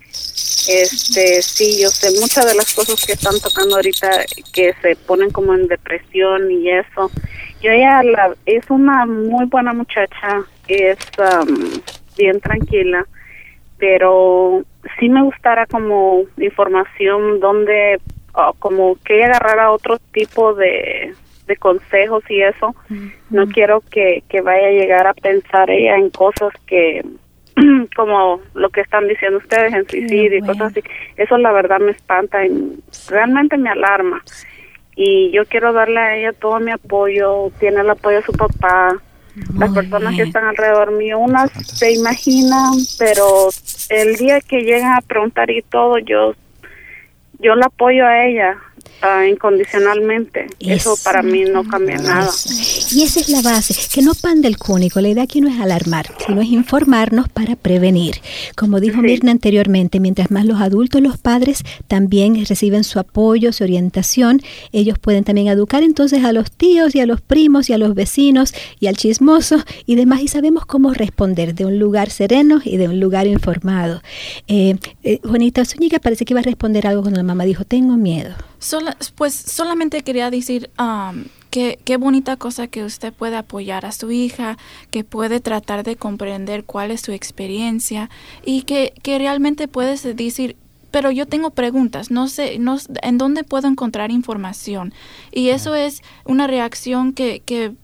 Sí, yo sé muchas de las cosas que están tocando ahorita que se ponen como en depresión y eso. Ella es una muy buena muchacha, es bien tranquila, pero sí me gustara como información donde como que ella agarrara otro tipo de consejos y eso. No quiero que vaya a llegar a pensar ella en cosas que como lo que están diciendo ustedes, en suicidio y cosas así. Eso la verdad me espanta y realmente me alarma. Y yo quiero darle a ella todo mi apoyo. Tiene el apoyo de su papá, las personas que están alrededor mío. Unas se imaginan, pero el día que llegan a preguntar y todo, yo la apoyo a ella incondicionalmente. Eso para mí no cambia nada. Y esa es la base, que no panda el cúnico. La idea aquí no es alarmar, sino es informarnos para prevenir. Como dijo Mirna anteriormente, mientras más los adultos, los padres también reciben su apoyo, su orientación, ellos pueden también educar entonces a los tíos y a los primos y a los vecinos y al chismoso y demás, y sabemos cómo responder de un lugar sereno y de un lugar informado. Juanita Zúñiga parece que iba a responder algo cuando la mamá dijo, tengo miedo. Pues solamente quería decir qué bonita cosa que usted puede apoyar a su hija, que puede tratar de comprender cuál es su experiencia y que realmente puedes decir, pero yo tengo preguntas, no sé en dónde puedo encontrar información. Y eso es una reacción que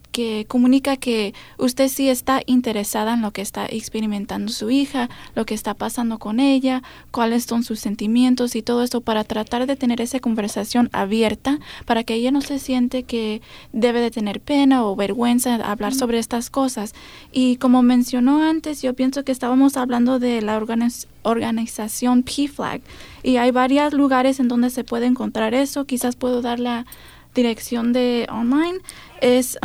que comunica que usted sí está interesada en lo que está experimentando su hija, lo que está pasando con ella, cuáles son sus sentimientos y todo esto, para tratar de tener esa conversación abierta, para que ella no se siente que debe de tener pena o vergüenza de hablar sobre estas cosas. Y como mencionó antes, yo pienso que estábamos hablando de la organización PFLAG, y hay varios lugares en donde se puede encontrar eso. Quizás puedo dar la dirección de online. Es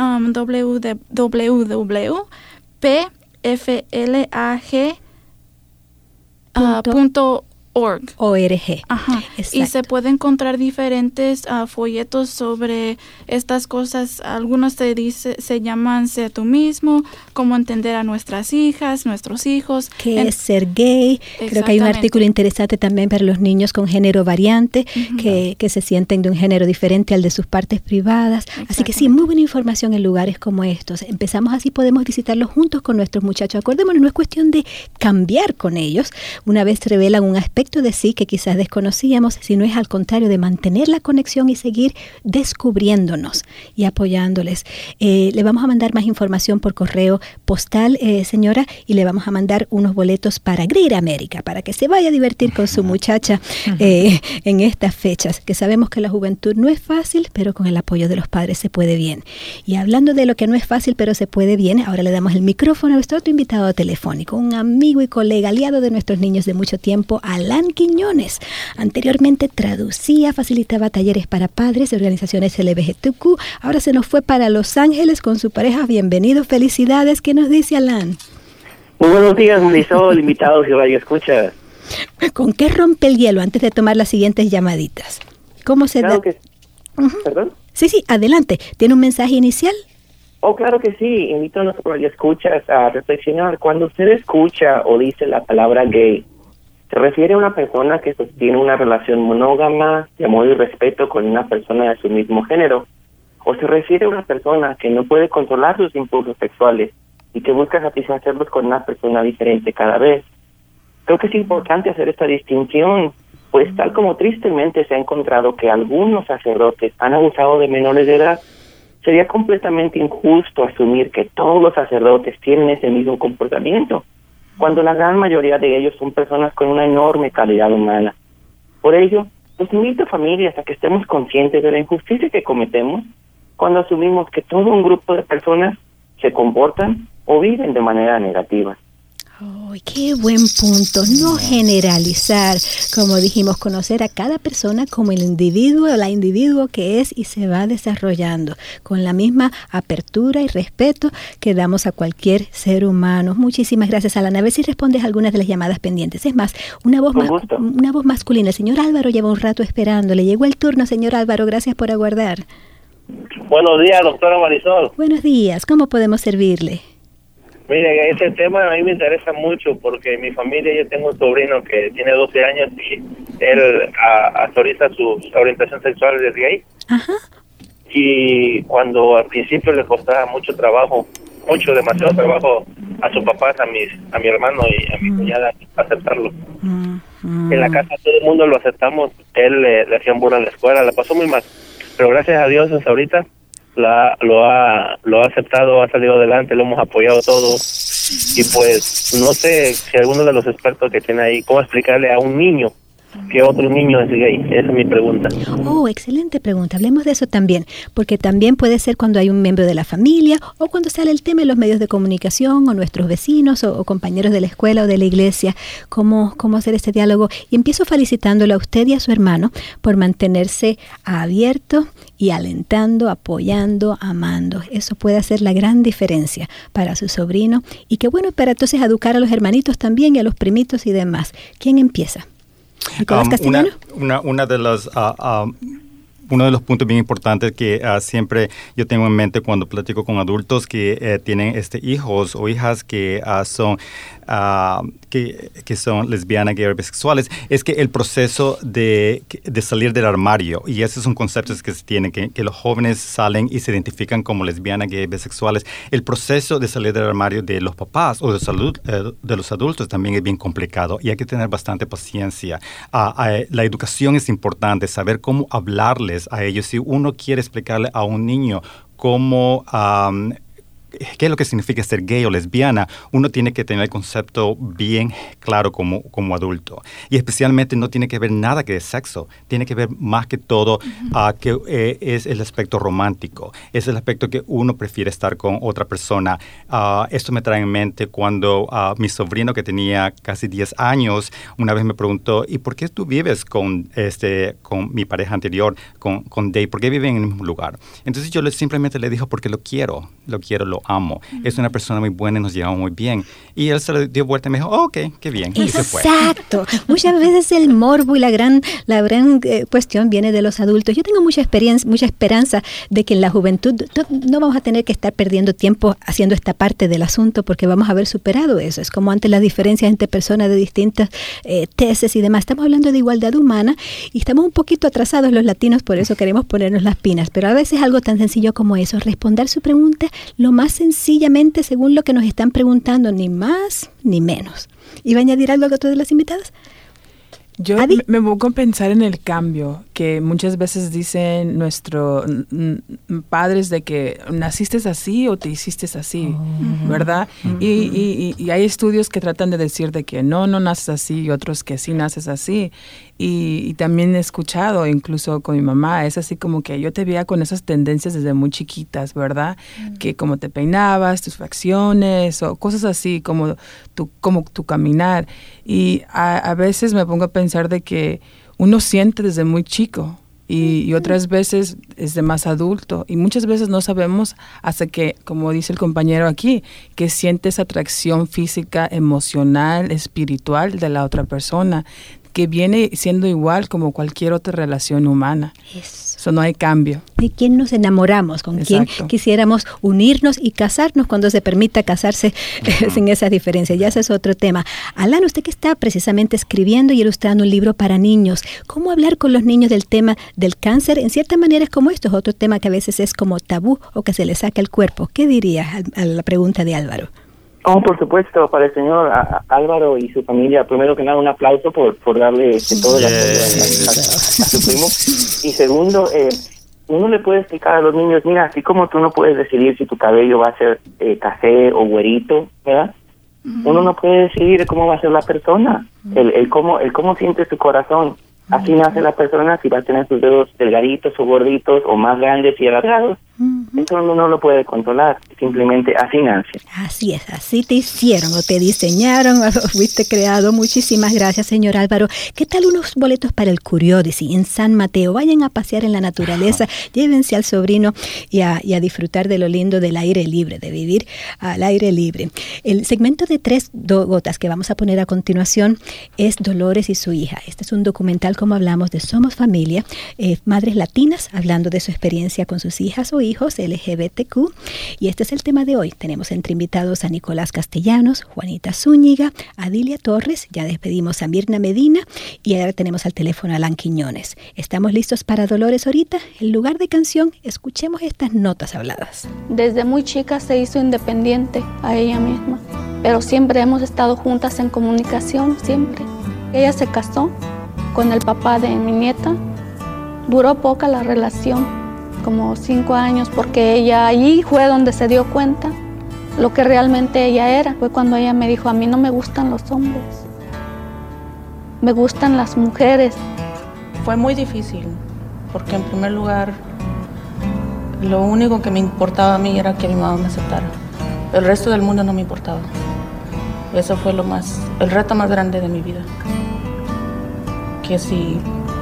www.pflag.org. Ajá. Y se puede encontrar diferentes folletos sobre estas cosas. Algunos se llaman Sé tú mismo, cómo entender a nuestras hijas, nuestros hijos. ¿Qué es ser gay? Creo que hay un artículo interesante también para los niños con género variante, que se sienten de un género diferente al de sus partes privadas. Así que sí, muy buena información en lugares como estos. Empezamos así, podemos visitarlos juntos con nuestros muchachos. Acordémonos, no es cuestión de cambiar con ellos. Una vez revelan un aspecto de sí que quizás desconocíamos, sino es al contrario, de mantener la conexión y seguir descubriéndonos y apoyándoles. Le vamos a mandar más información por correo postal, señora, y le vamos a mandar unos boletos para Great America, para que se vaya a divertir con su muchacha en estas fechas, que sabemos que la juventud no es fácil, pero con el apoyo de los padres se puede bien. Y hablando de lo que no es fácil, pero se puede bien, ahora le damos el micrófono a nuestro otro invitado telefónico, un amigo y colega, aliado de nuestros niños de mucho tiempo, Alan Quiñones. Anteriormente traducía, facilitaba talleres para padres de organizaciones LGBTQ. Ahora se nos fue para Los Ángeles con su pareja. Bienvenido, felicidades. ¿Qué nos dice Alan? Muy buenos días, Marisol, invitados y radio escucha. ¿Con qué rompe el hielo antes de tomar las siguientes llamaditas? ¿Cómo se da? ¿Perdón? Sí, adelante. ¿Tiene un mensaje inicial? Oh, claro que sí. Invito a nuestros radioescuchas a reflexionar. Cuando usted escucha o dice la palabra gay, ¿se refiere a una persona que sostiene una relación monógama de amor y respeto con una persona de su mismo género? ¿O se refiere a una persona que no puede controlar sus impulsos sexuales y que busca satisfacerlos con una persona diferente cada vez? Creo que es importante hacer esta distinción, pues tal como tristemente se ha encontrado que algunos sacerdotes han abusado de menores de edad, sería completamente injusto asumir que todos los sacerdotes tienen ese mismo comportamiento, cuando la gran mayoría de ellos son personas con una enorme calidad humana. Por ello, los invito, familias, a que estemos conscientes de la injusticia que cometemos cuando asumimos que todo un grupo de personas se comportan o viven de manera negativa. ¡Ay, qué buen punto! No generalizar, como dijimos, conocer a cada persona como el individuo o la individuo que es y se va desarrollando, con la misma apertura y respeto que damos a cualquier ser humano. Muchísimas gracias, Alan. A ver si respondes a algunas de las llamadas pendientes. Es más, una voz masculina. El señor Álvaro lleva un rato esperando. Le llegó el turno, señor Álvaro. Gracias por aguardar. Buenos días, doctora Marisol. Buenos días. ¿Cómo podemos servirle? Mire, ese tema a mí me interesa mucho porque en mi familia yo tengo un sobrino que tiene 12 años y él autoriza su orientación sexual de gay. Ajá. Y cuando al principio le costaba mucho trabajo, demasiado trabajo a sus papás, a mi hermano y a mi cuñada aceptarlo. En la casa todo el mundo lo aceptamos, él le hacían burla en la escuela, la pasó muy mal, pero gracias a Dios hasta ahorita lo ha aceptado, ha salido adelante, lo hemos apoyado todo. Y pues no sé si alguno de los expertos que tiene ahí, cómo explicarle a un niño que otro niño es gay. Esa es mi pregunta. Oh, excelente pregunta. Hablemos de eso también, porque también puede ser cuando hay un miembro de la familia o cuando sale el tema en los medios de comunicación o nuestros vecinos o compañeros de la escuela o de la iglesia, cómo hacer este diálogo. Y empiezo felicitándolo a usted y a su hermano por mantenerse abierto y alentando, apoyando, amando. Eso puede hacer la gran diferencia para su sobrino y qué bueno para entonces educar a los hermanitos también y a los primitos y demás. ¿Quién empieza? Una de las uno de los puntos bien importantes que siempre yo tengo en mente cuando platico con adultos que tienen hijos o hijas que son que son lesbianas, gay o bisexuales, es que el proceso de salir del armario, y ese es un concepto que se tiene, que los jóvenes salen y se identifican como lesbianas, gay, bisexuales, el proceso de salir del armario de los papás o de los adultos también es bien complicado y hay que tener bastante paciencia. La educación es importante, saber cómo hablarles a ellos. Si uno quiere explicarle a un niño cómo... ¿qué es lo que significa ser gay o lesbiana? Uno tiene que tener el concepto bien claro como adulto. Y especialmente no tiene que ver nada que de sexo. Tiene que ver más que todo que es el aspecto romántico. Es el aspecto que uno prefiere estar con otra persona. Esto me trae en mente cuando mi sobrino, que tenía casi 10 años, una vez me preguntó, ¿y por qué tú vives con mi pareja anterior, con Dave? ¿Por qué viven en el mismo lugar? Entonces yo simplemente le dije, porque lo quiero, lo amo. Es una persona muy buena y nos llevamos muy bien. Y él se le dio vuelta y me dijo, ok, qué bien. Y se fue. Exacto. Muchas veces el morbo y la gran cuestión viene de los adultos. Yo tengo mucha esperanza de que en la juventud no vamos a tener que estar perdiendo tiempo haciendo esta parte del asunto porque vamos a haber superado eso. Es como antes las diferencias entre personas de distintas tesis y demás. Estamos hablando de igualdad humana y estamos un poquito atrasados los latinos, por eso queremos ponernos las pilas. Pero a veces algo tan sencillo como eso, responder su pregunta lo más sencillamente según lo que nos están preguntando, ni más ni menos. ¿Iba a añadir algo a otro de las invitadas? Yo me pongo a pensar en el cambio que muchas veces dicen nuestros padres de que naciste así o te hiciste así, ¿verdad? Y hay estudios que tratan de decir de que no naces así y otros que sí naces así. Y también he escuchado, incluso con mi mamá, es así como que yo te veía con esas tendencias desde muy chiquitas, ¿verdad? Que como te peinabas, tus facciones o cosas así, como tu caminar. Y a veces me pongo a pensar de que uno siente desde muy chico y otras veces es de más adulto y muchas veces no sabemos hasta que, como dice el compañero aquí, que sientes atracción física, emocional, espiritual de la otra persona, que viene siendo igual como cualquier otra relación humana. Eso no hay cambio. ¿De quién nos enamoramos? ¿Con quién quisiéramos unirnos y casarnos cuando se permita casarse sin esas diferencias? Ya ese es otro tema. Alan, usted que está precisamente escribiendo y ilustrando un libro para niños, ¿cómo hablar con los niños del tema del cáncer? En cierta manera es como esto, es otro tema que a veces es como tabú o que se le saca el cuerpo. ¿Qué dirías a la pregunta de Álvaro? Oh, por supuesto, para el señor Álvaro y su familia, primero que nada un aplauso por darle todo el apoyo a su primo. Y segundo, uno le puede explicar a los niños, mira, así como tú no puedes decidir si tu cabello va a ser café o güerito, ¿verdad? Uno no puede decidir cómo va a ser la persona, el cómo siente su corazón. Así nace la persona, si va a tener sus dedos delgaditos o gorditos o más grandes y alargados. Eso uno no lo puede controlar, simplemente así nace. Así es, así te hicieron o te diseñaron o fuiste creado. Muchísimas gracias, señor Álvaro. ¿Qué tal unos boletos para el Curiosity en San Mateo? Vayan a pasear en la naturaleza, llévense al sobrino y a disfrutar de lo lindo del aire libre, de vivir al aire libre. El segmento de 3 gotas que vamos a poner a continuación es Dolores y su hija. Este es un documental, como hablamos, de Somos Familia, madres latinas hablando de su experiencia con sus hijas o hijos LGBTQ, y este es el tema de hoy. Tenemos entre invitados a Nicolás Castellanos, Juanita Zúñiga, Adilia Torres, ya despedimos a Mirna Medina y ahora tenemos al teléfono a Alan Quiñones. ¿Estamos listos para Dolores ahorita? En lugar de canción, escuchemos estas notas habladas. Desde muy chica se hizo independiente a ella misma, pero siempre hemos estado juntas en comunicación, siempre. Ella se casó con el papá de mi nieta. Duró poca la relación, como 5 años, porque ella allí fue donde se dio cuenta lo que realmente ella era. Fue cuando ella me dijo, a mí no me gustan los hombres, me gustan las mujeres. Fue muy difícil, porque en primer lugar, lo único que me importaba a mí era que mi mamá me aceptara. El resto del mundo no me importaba. Eso fue el reto más grande de mi vida. Que si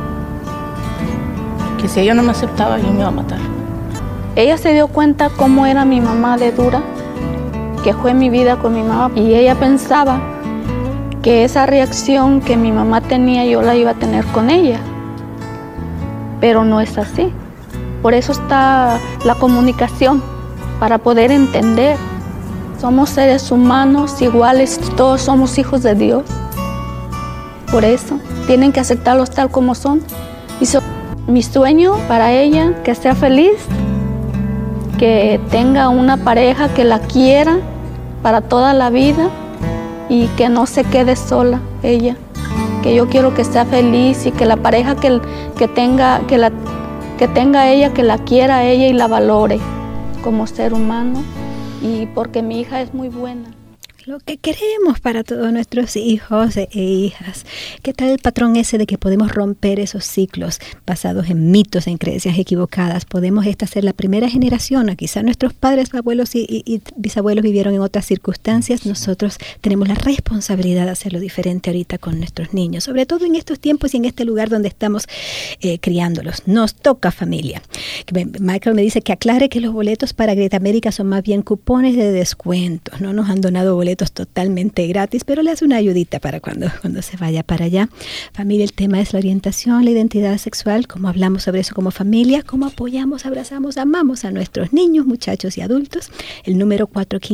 ella no me aceptaba, yo me iba a matar. Ella se dio cuenta cómo era mi mamá de dura, que fue mi vida con mi mamá, y ella pensaba que esa reacción que mi mamá tenía yo la iba a tener con ella, pero no es así. Por eso está la comunicación, para poder entender Somos seres humanos iguales, todos somos hijos de Dios. Por eso, tienen que aceptarlos tal como son. Mi sueño para ella, que sea feliz, que tenga una pareja que la quiera para toda la vida y que no se quede sola ella. Que yo quiero que sea feliz y que la pareja que tenga ella, que la quiera a ella y la valore como ser humano, y porque mi hija es muy buena. Lo que queremos para todos nuestros hijos e hijas. ¿Qué tal el patrón ese de que podemos romper esos ciclos basados en mitos, en creencias equivocadas? Podemos ser la primera generación. Quizás nuestros padres, abuelos y bisabuelos vivieron en otras circunstancias. Nosotros tenemos la responsabilidad de hacerlo diferente ahorita con nuestros niños, sobre todo en estos tiempos y en este lugar donde estamos criándolos. Nos toca, familia. Michael me dice que aclare que los boletos para Great America son más bien cupones de descuentos. No nos han donado boletos totalmente gratis, pero le hace una ayudita para cuando se vaya para allá. Familia, el tema es la orientación, la identidad sexual, cómo hablamos sobre eso como familia, cómo apoyamos, abrazamos, amamos a nuestros niños, muchachos y adultos. El número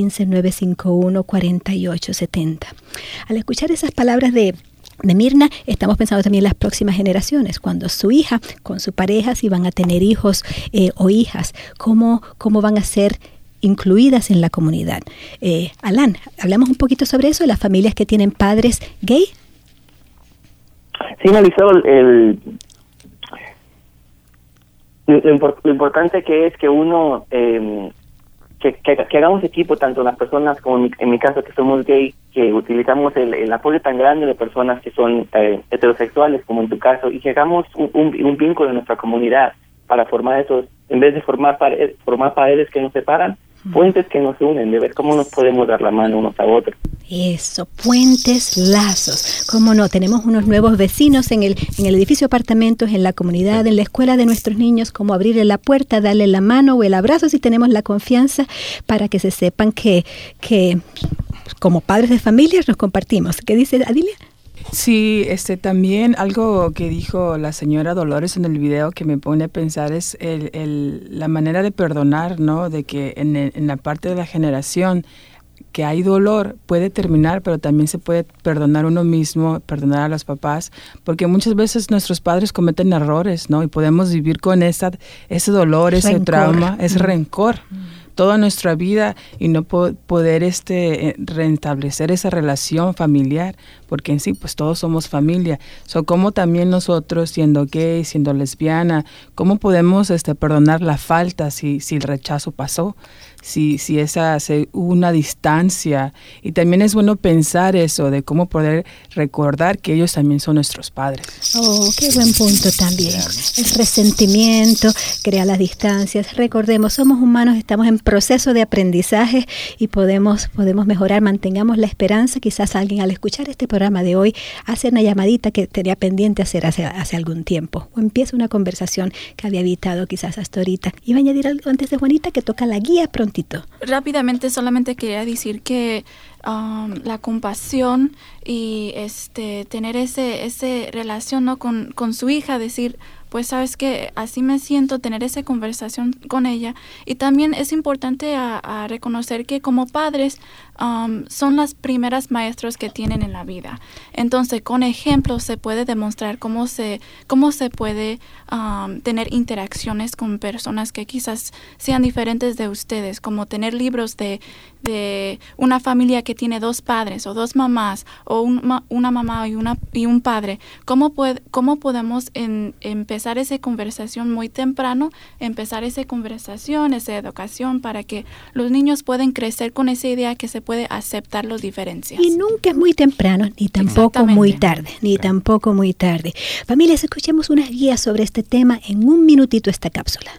415-951-4870. Al escuchar esas palabras de Mirna, estamos pensando también en las próximas generaciones, cuando su hija con su pareja, si van a tener hijos o hijas, cómo van a ser incluidas en la comunidad. Alan, hablamos un poquito sobre eso, de las familias que tienen padres gay. Sí, Marisol, lo importante que es que uno que hagamos equipo, tanto las personas como en mi caso que somos gay, que utilizamos el apoyo tan grande de personas que son heterosexuales como en tu caso, y que hagamos un vínculo en nuestra comunidad para formar esos, en vez de formar paredes que nos separan, puentes que nos unen, de ver cómo nos podemos dar la mano unos a otros. Eso, puentes, lazos. Cómo no, tenemos unos nuevos vecinos en el edificio de apartamentos, en la comunidad, en la escuela de nuestros niños, cómo abrirle la puerta, darle la mano o el abrazo si tenemos la confianza, para que se sepan que como padres de familia nos compartimos. ¿Qué dice Adilia? Sí, también algo que dijo la señora Dolores en el video que me pone a pensar es la manera de perdonar, ¿no? De que en la parte de la generación que hay dolor puede terminar, pero también se puede perdonar uno mismo, perdonar a los papás, porque muchas veces nuestros padres cometen errores, ¿no? Y podemos vivir con ese dolor, ese trauma, ese rencor toda nuestra vida y no poder restablecer esa relación familiar, porque en sí pues todos somos familia. Como también nosotros, siendo gay, siendo lesbiana, ¿cómo podemos perdonar la falta si el rechazo pasó? Si hubo una distancia, y también es bueno pensar eso, de cómo poder recordar que ellos también son nuestros padres. Oh, qué buen punto también. El resentimiento crea las distancias. Recordemos, somos humanos, estamos en proceso de aprendizaje y podemos mejorar. Mantengamos la esperanza. Quizás alguien al escuchar este programa de hoy hace una llamadita que tenía pendiente hacer hace algún tiempo, o empieza una conversación que había evitado quizás hasta ahorita. Iba a añadir algo antes de Juanita, que toca la guía prontito. Rápidamente, solamente quería decir que la compasión y tener ese relación, ¿no? con su hija, decir, pues sabes que así me siento, tener esa conversación con ella. Y también es importante a reconocer que como padres son las primeras maestros que tienen en la vida. Entonces, con ejemplos se puede demostrar cómo se puede tener interacciones con personas que quizás sean diferentes de ustedes, como tener libros de una familia que tiene dos padres o dos mamás, o una mamá y un padre. ¿Cómo podemos empezar esa conversación muy temprano, empezar esa conversación, esa educación, para que los niños puedan crecer con esa idea que se puede aceptar las diferencias? Y nunca es muy temprano, ni tampoco muy tarde, Familias, escuchemos unas guías sobre este tema en un minutito esta cápsula.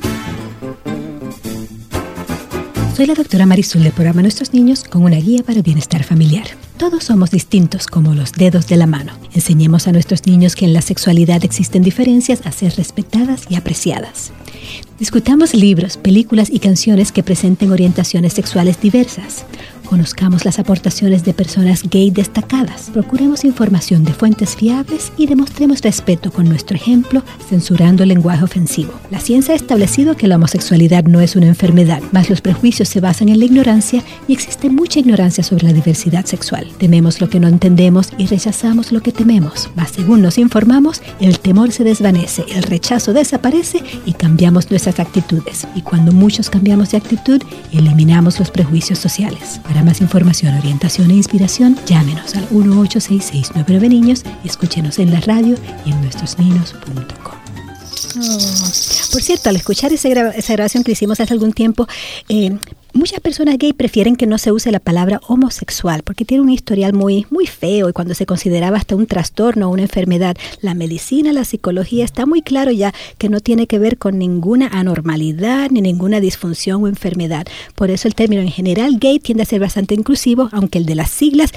Soy la doctora Marisol del programa Nuestros Niños, con una guía para el bienestar familiar. Todos somos distintos como los dedos de la mano. Enseñemos a nuestros niños que en la sexualidad existen diferencias a ser respetadas y apreciadas. Discutamos libros, películas y canciones que presenten orientaciones sexuales diversas. Conozcamos las aportaciones de personas gay destacadas. Procuremos información de fuentes fiables y demostremos respeto con nuestro ejemplo, censurando el lenguaje ofensivo. La ciencia ha establecido que la homosexualidad no es una enfermedad, mas los prejuicios se basan en la ignorancia y existe mucha ignorancia sobre la diversidad sexual. Tememos lo que no entendemos y rechazamos lo que tememos. Mas según nos informamos, el temor se desvanece, el rechazo desaparece y cambiamos nuestras actitudes. Y cuando muchos cambiamos de actitud, eliminamos los prejuicios sociales. Para más información, orientación e inspiración, llámenos al 1-866-99-NIños y escúchenos en la radio y en nuestrosniños.com. Por cierto, al escuchar esa grabación que hicimos hace algún tiempo, muchas personas gay prefieren que no se use la palabra homosexual porque tiene un historial muy feo y cuando se consideraba hasta un trastorno o una enfermedad. La medicina, la psicología está muy claro ya que no tiene que ver con ninguna anormalidad ni ninguna disfunción o enfermedad. Por eso el término en general gay tiende a ser bastante inclusivo, aunque el de las siglas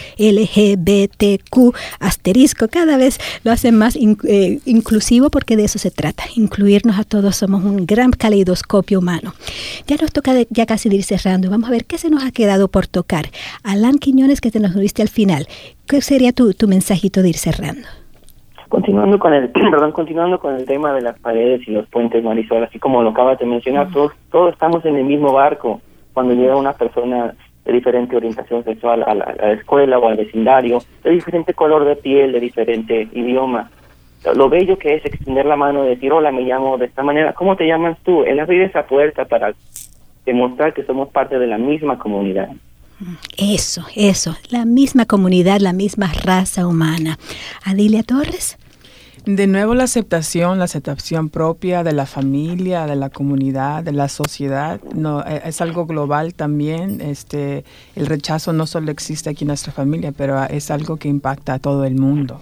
LGBTQ asterisco cada vez lo hacen más inclusivo porque de eso se trata. Incluirnos a todos, somos un gran caleidoscopio humano. Ya nos toca ya casi ir cerrando. Vamos a ver qué se nos ha quedado por tocar. Alan Quiñones, que te nos viste al final. ¿Qué sería tu mensajito de ir cerrando? Continuando con el tema de las paredes y los puentes, Marisol, así como lo acabas de mencionar, todos estamos en el mismo barco. Cuando llega una persona de diferente orientación sexual a la escuela o al vecindario, de diferente color de piel, de diferente idioma, lo bello que es extender la mano y decir, hola, me llamo de esta manera, ¿cómo te llamas tú? El abrir esa puerta para demostrar que somos parte de la misma comunidad. Eso, la misma comunidad, la misma raza humana. Adilia Torres. De nuevo la aceptación propia de la familia, de la comunidad, de la sociedad, no es algo global también. El rechazo no solo existe aquí en nuestra familia, pero es algo que impacta a todo el mundo.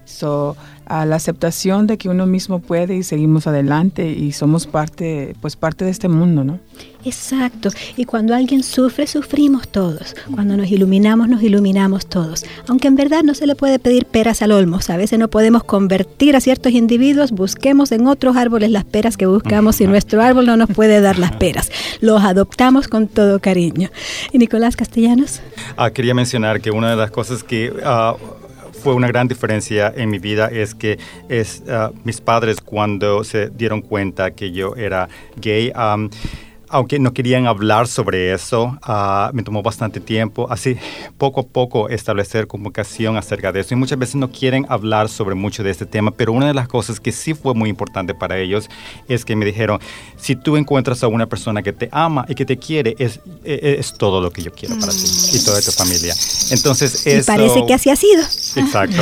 A la aceptación de que uno mismo puede y seguimos adelante y somos parte de este mundo, ¿no? Exacto. Y cuando alguien sufre, sufrimos todos. Cuando nos iluminamos todos. Aunque en verdad no se le puede pedir peras al olmo. A veces no podemos convertir a ciertos individuos. Busquemos en otros árboles las peras que buscamos si nuestro árbol no nos puede dar las peras. Los adoptamos con todo cariño. ¿Y Nicolás Castellanos? Quería mencionar que una de las cosas que fue una gran diferencia en mi vida es que mis padres, cuando se dieron cuenta que yo era gay, aunque no querían hablar sobre eso, me tomó bastante tiempo, así poco a poco establecer comunicación acerca de eso. Y muchas veces no quieren hablar sobre mucho de este tema, pero una de las cosas que sí fue muy importante para ellos es que me dijeron, si tú encuentras a una persona que te ama y que te quiere, es todo lo que yo quiero para ti y toda tu familia. Entonces, eso... Y parece que así ha sido. Exacto.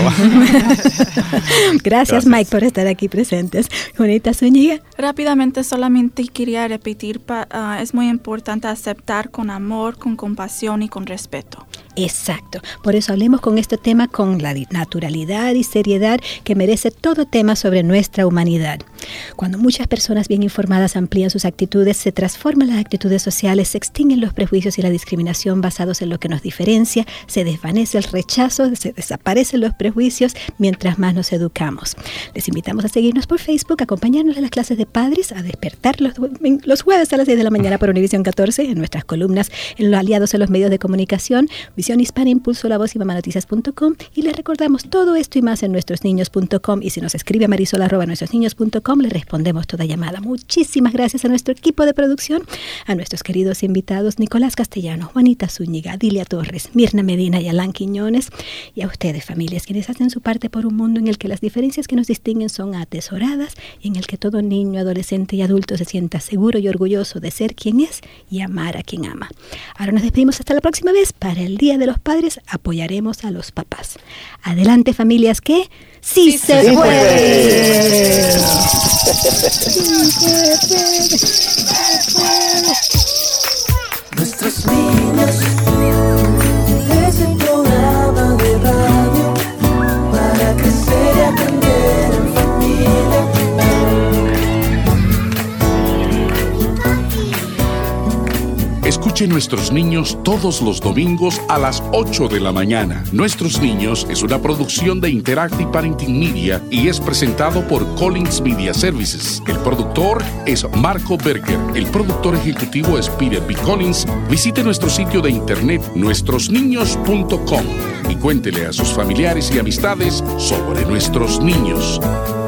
Gracias, Mike, por estar aquí presentes. Juanita Zúñiga. Rápidamente, solamente quería repetir es muy importante aceptar con amor, con compasión y con respeto. Exacto. Por eso hablemos con este tema con la naturalidad y seriedad que merece todo tema sobre nuestra humanidad. Cuando muchas personas bien informadas amplían sus actitudes, se transforman las actitudes sociales, se extinguen los prejuicios y la discriminación basados en lo que nos diferencia, se desvanece el rechazo, se desaparecen los prejuicios mientras más nos educamos. Les invitamos a seguirnos por Facebook, acompañarnos en las clases de padres, a despertar los jueves a las 6 de la mañana por Univisión 14, en nuestras columnas, en los aliados en los medios de comunicación, Visión Hispana, Impulso, La Voz y mamanoticias.com, y les recordamos todo esto y más en nuestrosniños.com, y si nos escribe a marisol@nuestrosniños.com, le respondemos toda llamada. Muchísimas gracias a nuestro equipo de producción, a nuestros queridos invitados Nicolás Castellanos, Juanita Zúñiga, Adilia Torres, Mirna Medina y Alan Quiñones, y a ustedes, familias, quienes hacen su parte por un mundo en el que las diferencias que nos distinguen son atesoradas y en el que todo niño, adolescente y adulto se sienta seguro y orgulloso de ser quien es y amar a quien ama. Ahora nos despedimos hasta la próxima vez. Para el Día de los Padres apoyaremos a los papás. Adelante, familias, que ¡sí se puede! Nuestros niños es el programa de radio para crecer y aprender en familia. Escucha Escuche Nuestros Niños todos los domingos a las 8 de la mañana. Nuestros Niños es una producción de Interactive Parenting Media y es presentado por Collins Media Services. El productor es Marco Berger. El productor ejecutivo es Peter B. Collins. Visite nuestro sitio de internet nuestrosniños.com y cuéntele a sus familiares y amistades sobre nuestros niños.